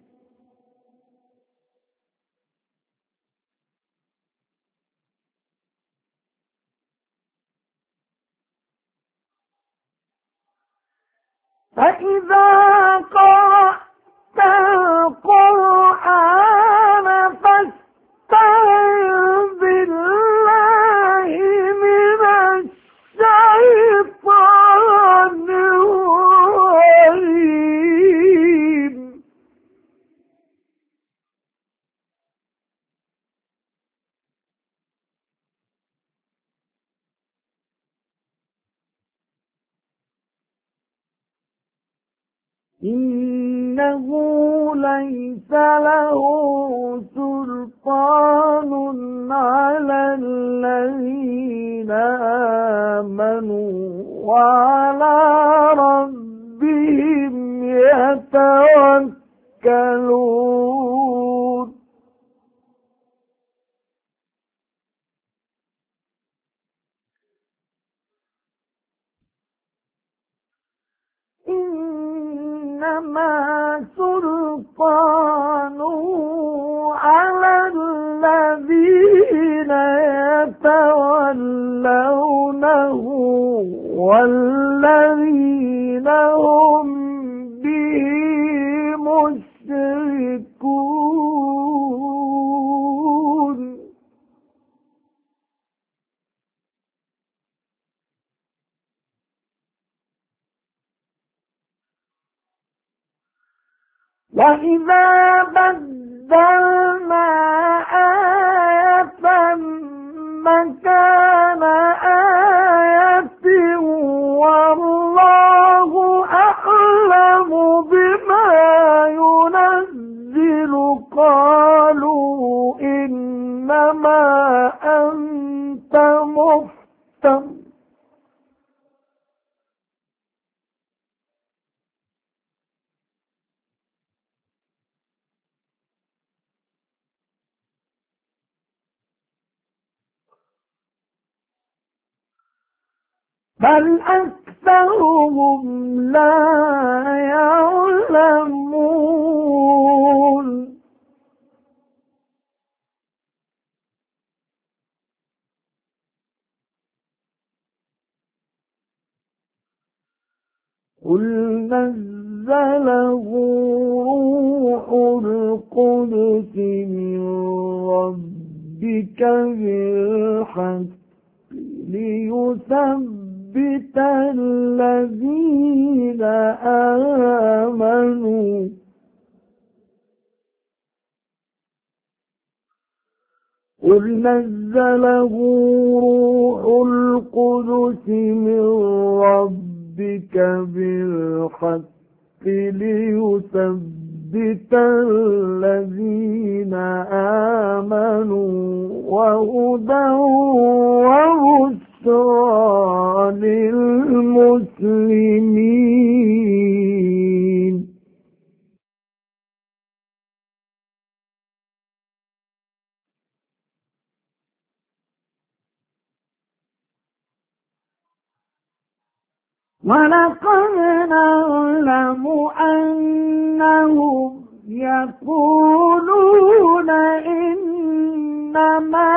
فإذا قرأت القرآن فاستعذ بالله من الشيطان الرجيم إنه ليس له سلطان على الذين آمنوا وعلى ربهم يتوكلون إنما سلطانه على الذين يتولونه والذين هم به مشركون وإذا بدلنا آية مكان آية والله أعلم بما ينزل قالوا إنما أنت مفتر بل أكثرهم لا يعلمون قل نزله روح القدس من ربك بالحق ليثبت الذين آمنوا قل نزله روح القدس من ربك بالحق ليثبت ليثبت الذين آمنوا وهدى وبشرى للمسلمين. ولقد نعلم أنهم يقولون إنما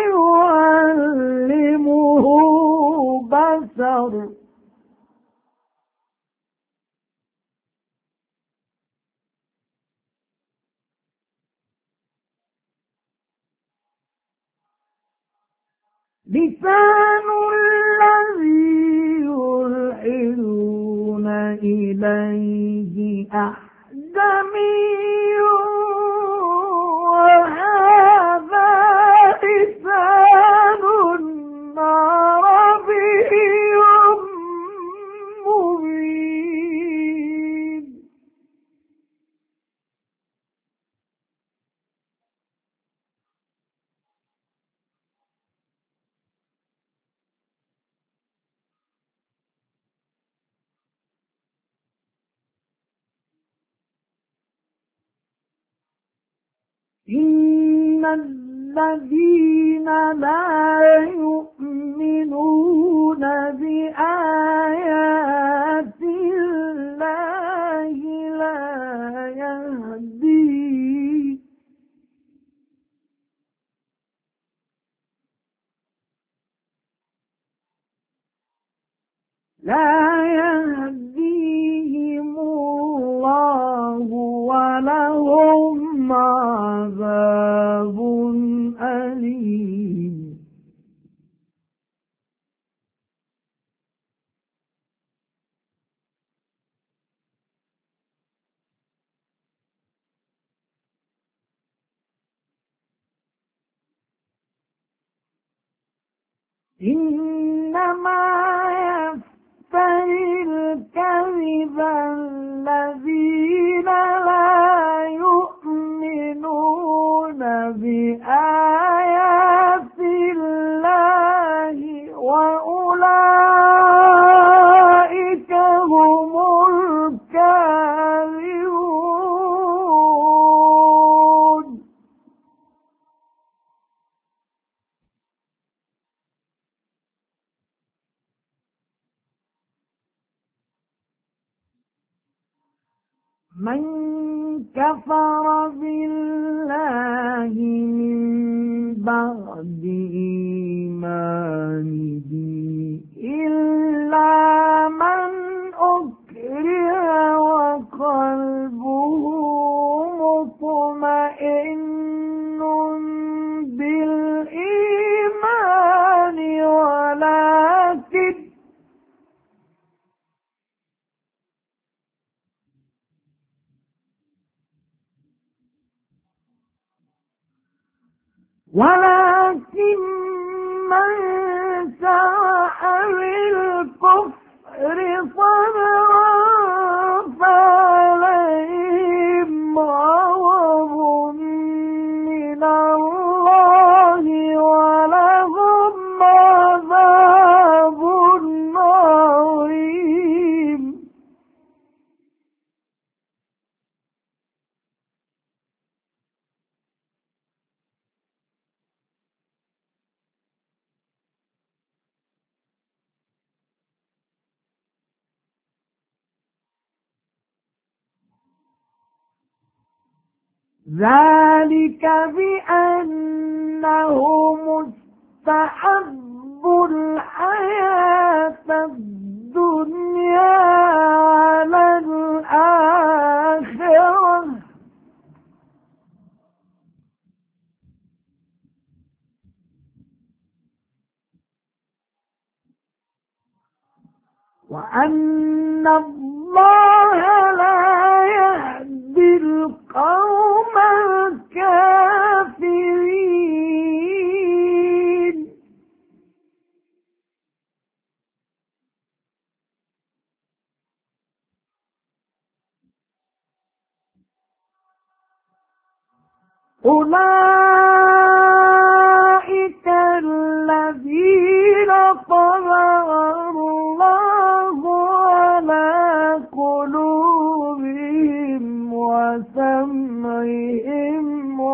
يعلمه بشر لسان الذي يلحدون إليه أعجمي وهذا لسان عربي مبين. إن الذين لا يؤمنون بآيات الله لا يهديهم الله ولهم عذاب أليم. إنما يفتري الكذب الذين لا يؤمنون بآيات الله وأولئك هم الكاذبون. من كفر بالله من بعد إيمانه إلا من أكره وقلبه مطمئن بالإيمان ولكن من شرح بالكفر صدرا فعليهم غضب من الله ولهم عذاب عظيم. ذلك بأنه مستحب الحياة الدنيا على الآخرة وأن الله لا يهدي القوم الكافرين. أولئك الذين طبع الله على قلوبهم وسمعهم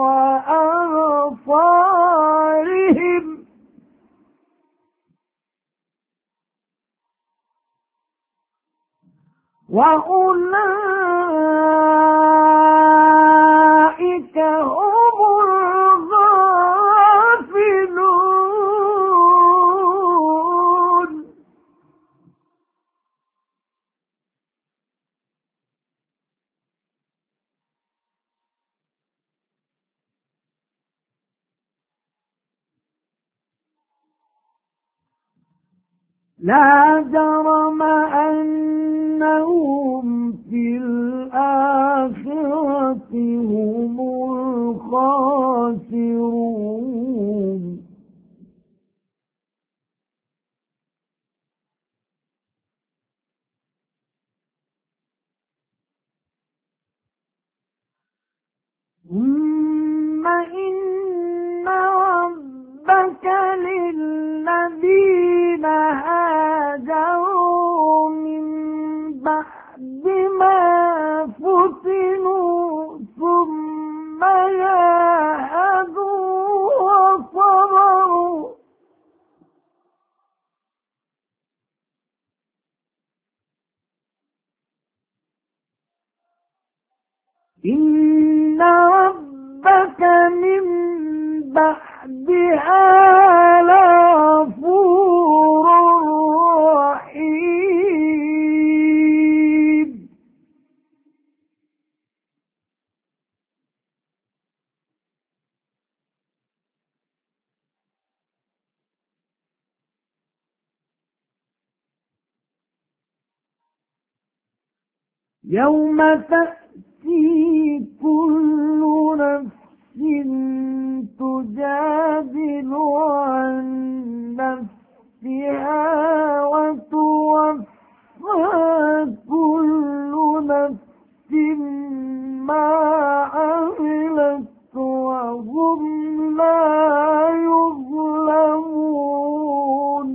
وأبصارهم وأولئك هم الغافلون. لا جرم أنهم في الآخرة هم الخاسرون. ثم إن ربك للذين هاجروا من بعد ما فتنوا ثم جاهدوا وصبروا إن ربك من بعدها لغفور رحيم. يوم تأتي كل نفس تجادل عن نفسها وتوفى كل نفس ما عملت وهم لا يظلمون.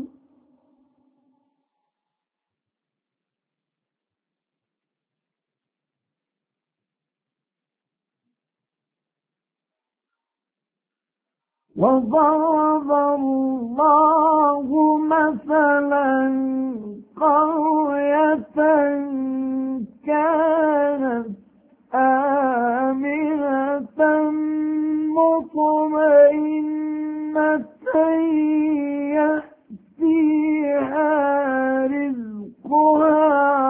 وضرب الله مثلا قرية كانت آمنة مطمئنة يأتيها رزقها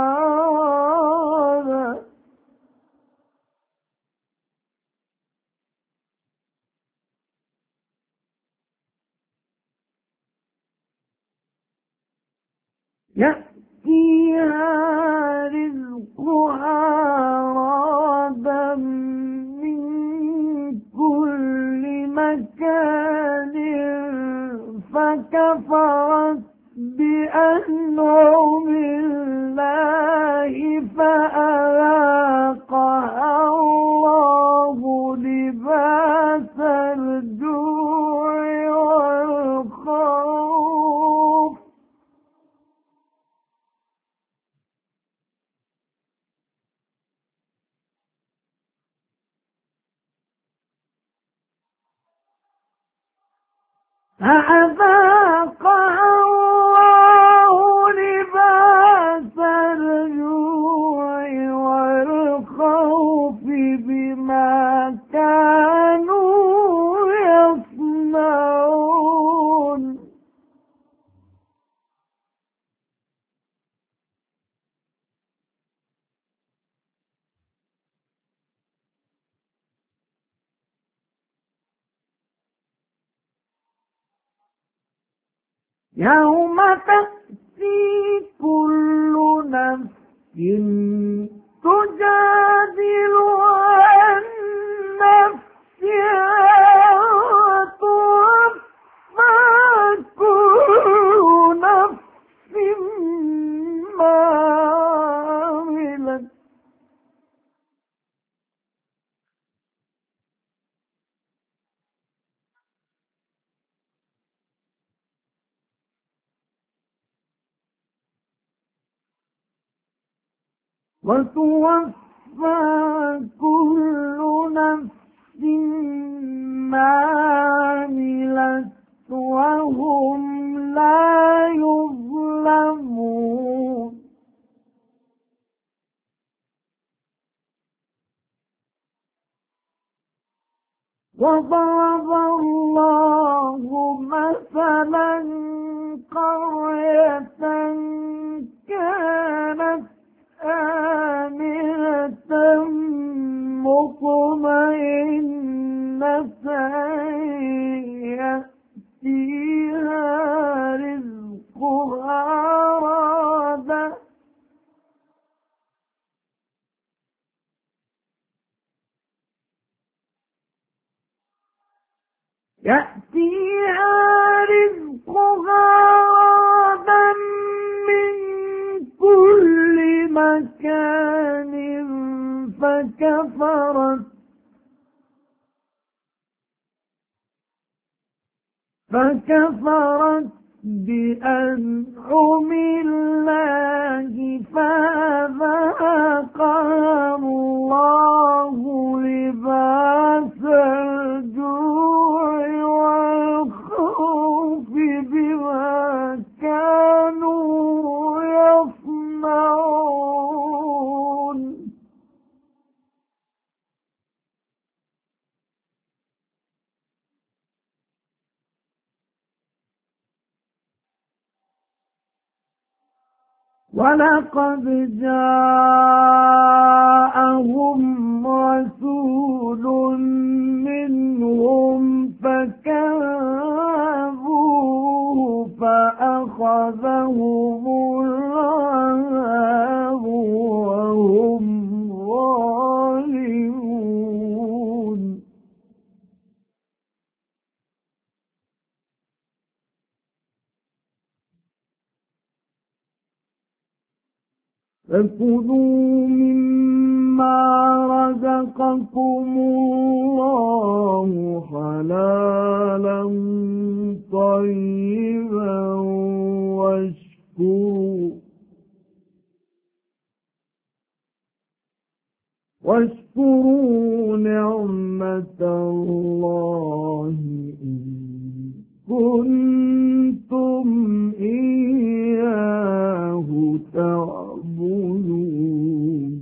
رغدا من كل مكان فكفرت بأنعم الله فأذاقها الله لباس الجوع والخوف فأذاقها الله لباس الجوع والخوف بما كانوا يصنعون. يوم تأتي كل نفس تجادل عن نفسها وتوفى كل نفس ما عملت وتوفى كل نفس ما عملت وهم لا يظلمون وضرب الله مثلا قرية كانت آمنة مطمئنة يأتيها رزقها رغدا من كل مكان فكفرت بأنعم الله فأذاقها الله لباس الجوع والخوف بما كانوا يصنعون ولقد جاءهم رسول منهم فكذبوه فأخذهم العذاب وهم ظالمون فكلوا مما رزقكم الله حلالا طيبا واشكروا نعمة الله إن كنتم إياه تعبدون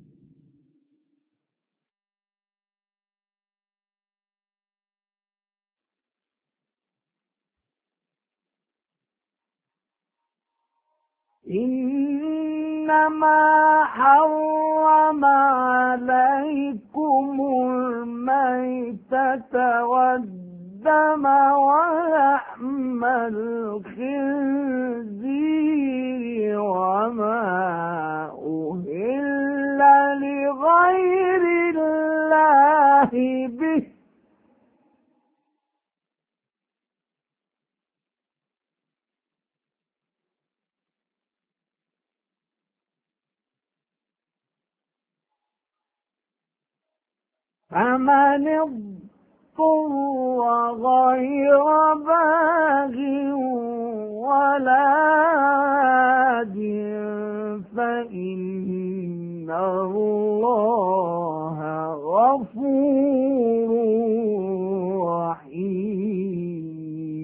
إنما حرم عليكم الميتة والدم ولحم الخنزير وما أهل لغير الله به فمن اضطر غير باغ ولا عاد فإن الله غفور رحيم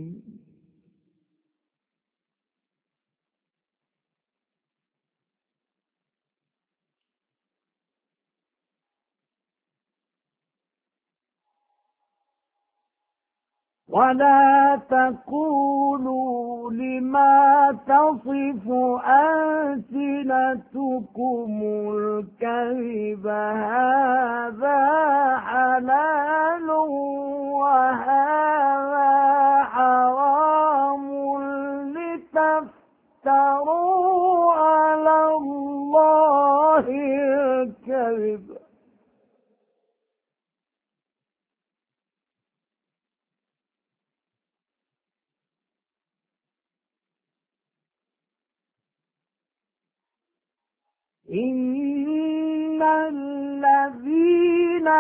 ولا تقولوا لما تصف ألسنتكم الكذب هذا حلال وهذا حرام لتفتروا على الله الكذب إن الذين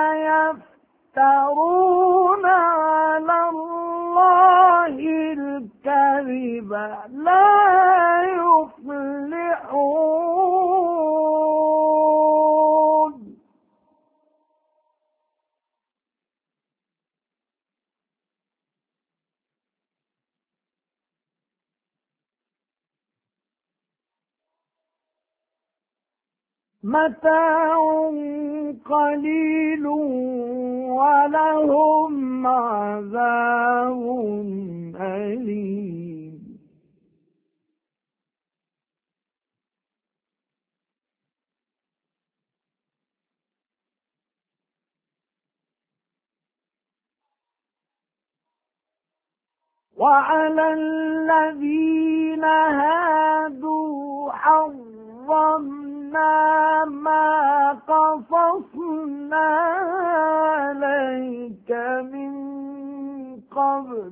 يفترون على الله الكذب لا يفلحون متاع قليل ولهم عذاب أليم. وعلى الذين هادوا حرمنا ما قصصنا عليك من قبل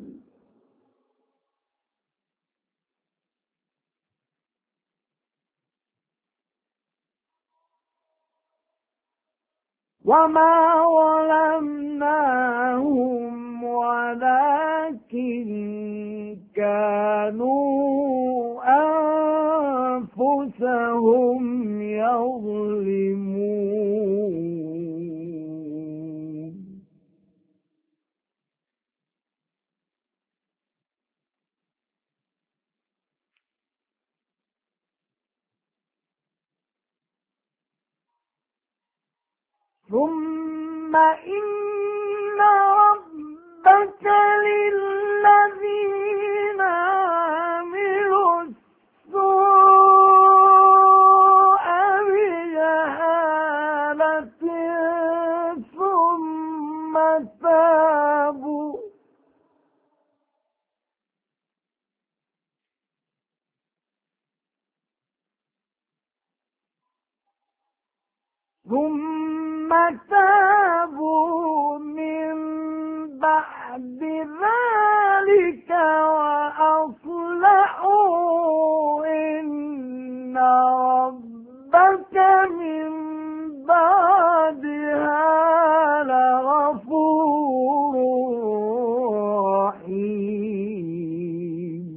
وما ظلمناهم ولكن كانوا أنفسهم يظلمون. ثم إن ربك للذين عملوا السوء بجهالة ثم تابوا من بعد ذلك وأصلحوا إن ربك من بعدها لغفور رحيم.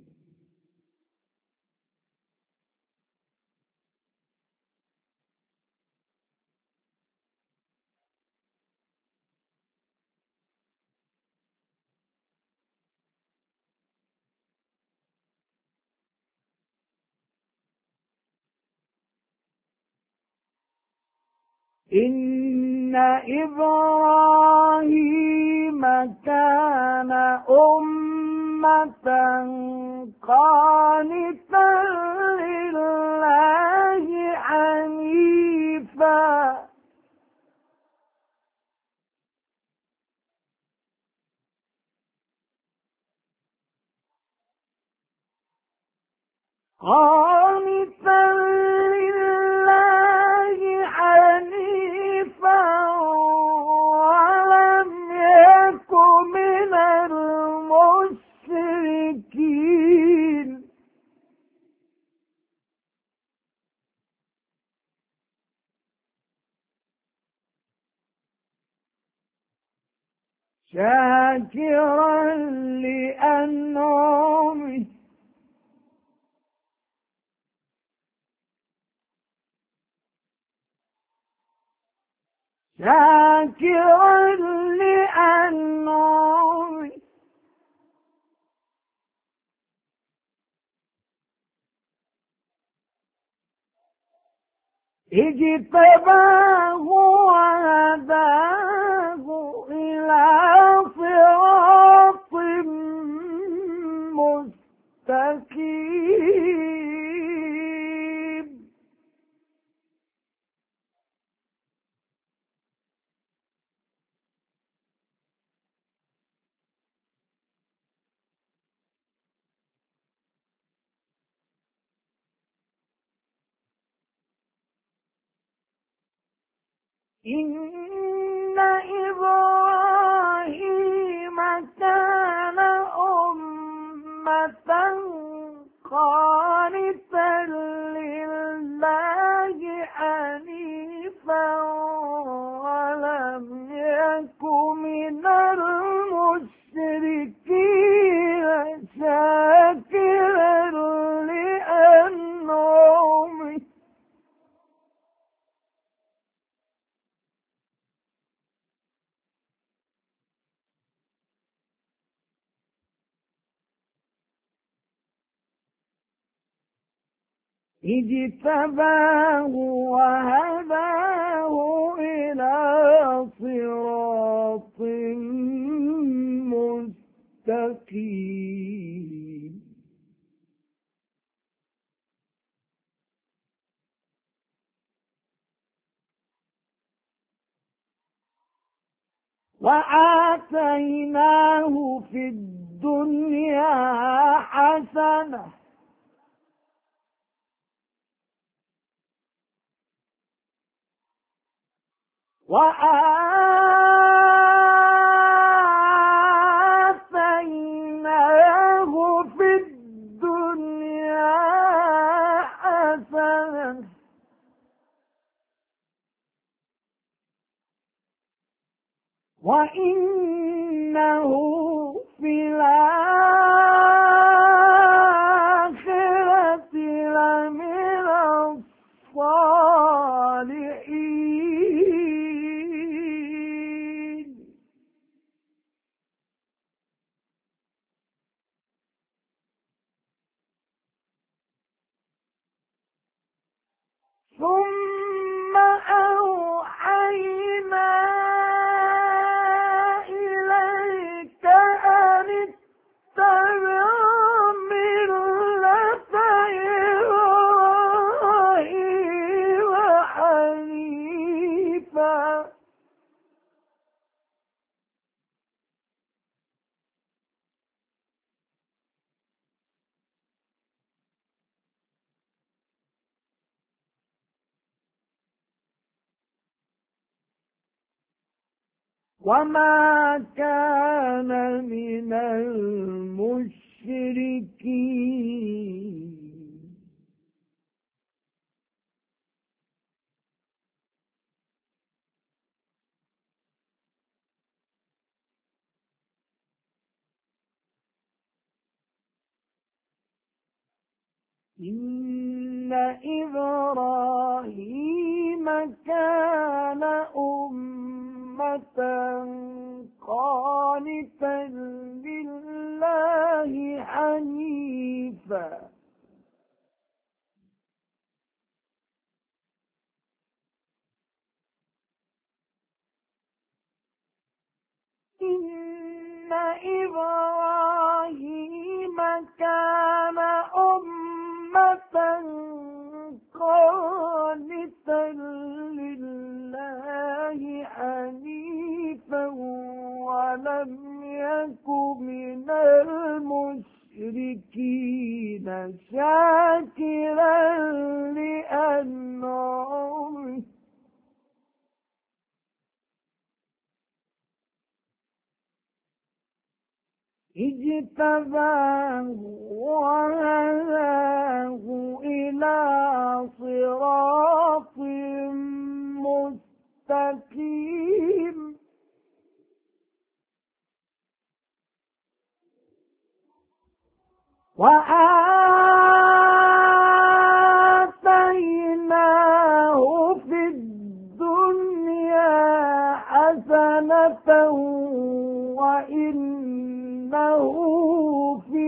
إن إبراهيم كان أمة قانتا لله حنيفا ولم يكن من المشركين. شاكرا لأنعمه اجتباه وهداه إلى صراط مستقيم. إن إبراهيم كان أمة قانتا لله حنيفا ولم يكن من المشركين شاكرا لأنعمه اجتباه وهداه إلى صراط مستقيم وآتيناه في الدنيا حسنة وآتيناه في الدنيا حسنة وإنه في الآخرة لمن الصالحين ثم أوحينا إليك أن اتبع ملة إبراهيم حنيفا وما كان من المشركين إن إبراهيم كان أمة قانتا لله حنيفا إن إبراهيم كان أمة قانتا لله حنيفا ولم يك من المشركين شاكرا لأنعمه اجتباه وهداه إلى صراط مستقيم وآتيناه في الدنيا حسنة وإنه في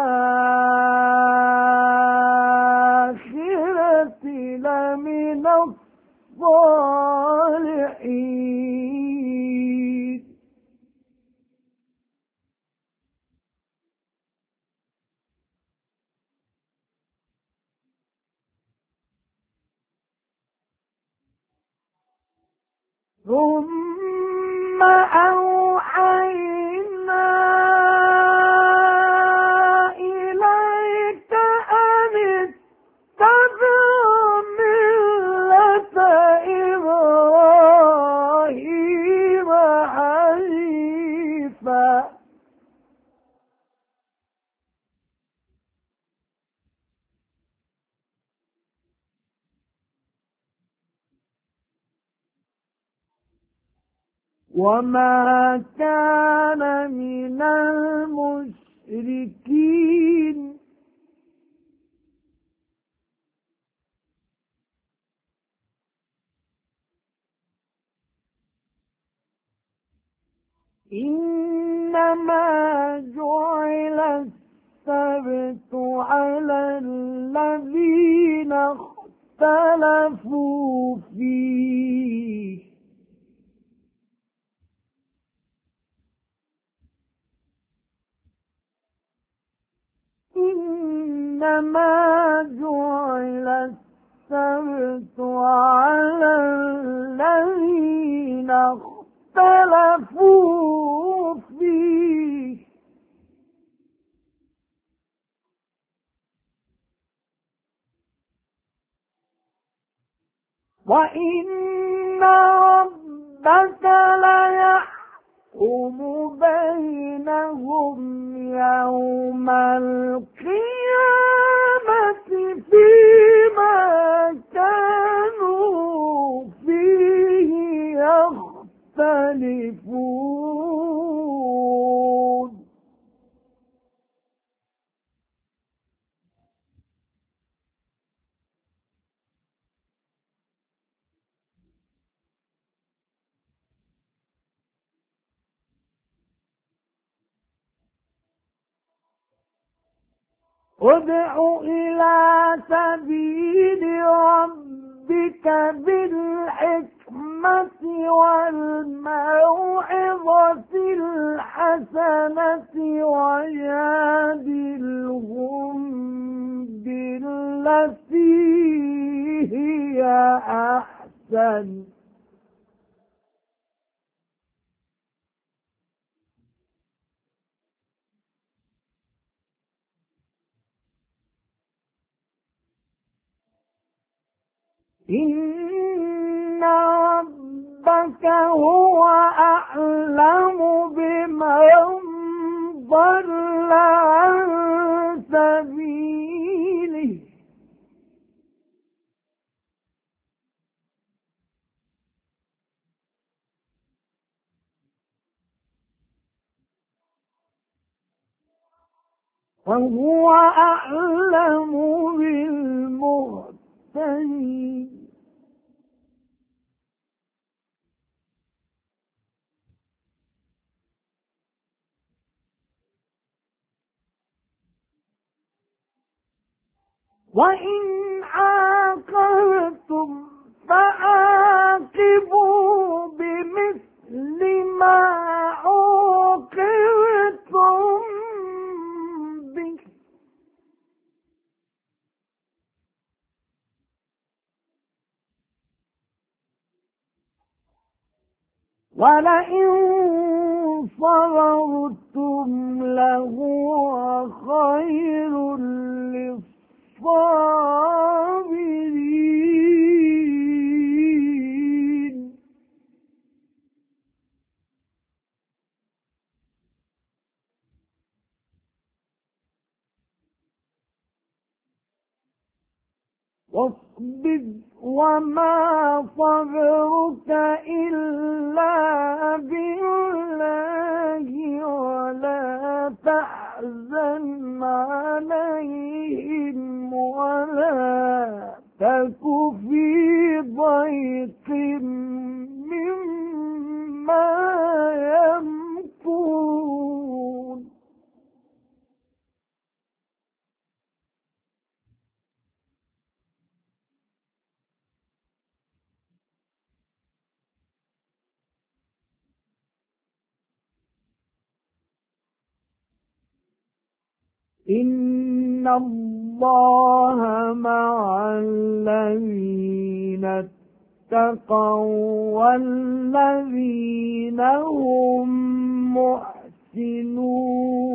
الآخرة لمن الصالحين ثم أوحينا إليك أن اتبع ملة إبراهيم حنيفا وما كان من المشركين إنما جعل السبت على الذين الذين اختلفوا فيه إنما جعل السبت على الذين اختلفوا فيه وإن ربك ليحكم بينهم يوم القيامة فيما كانوا فيه يختلفون ادع إلى سبيل ربك بالحكمة والموعظة الحسنة وجادلهم بالتي هي أحسن إن ربك هو أعلم بمن ضل عن سبيله وهو أعلم بالمهتدين وإن عاقبتم فعاقبوا بمثل ما عوقبتم به ولئن صبرتم لهو خير للصابرين واصبر وما صبرك إلا بالله ولا تحزن عليهم ولا تك في ضيق مما يمكرون إن الله مع الذين اتقوا والذين هم محسنون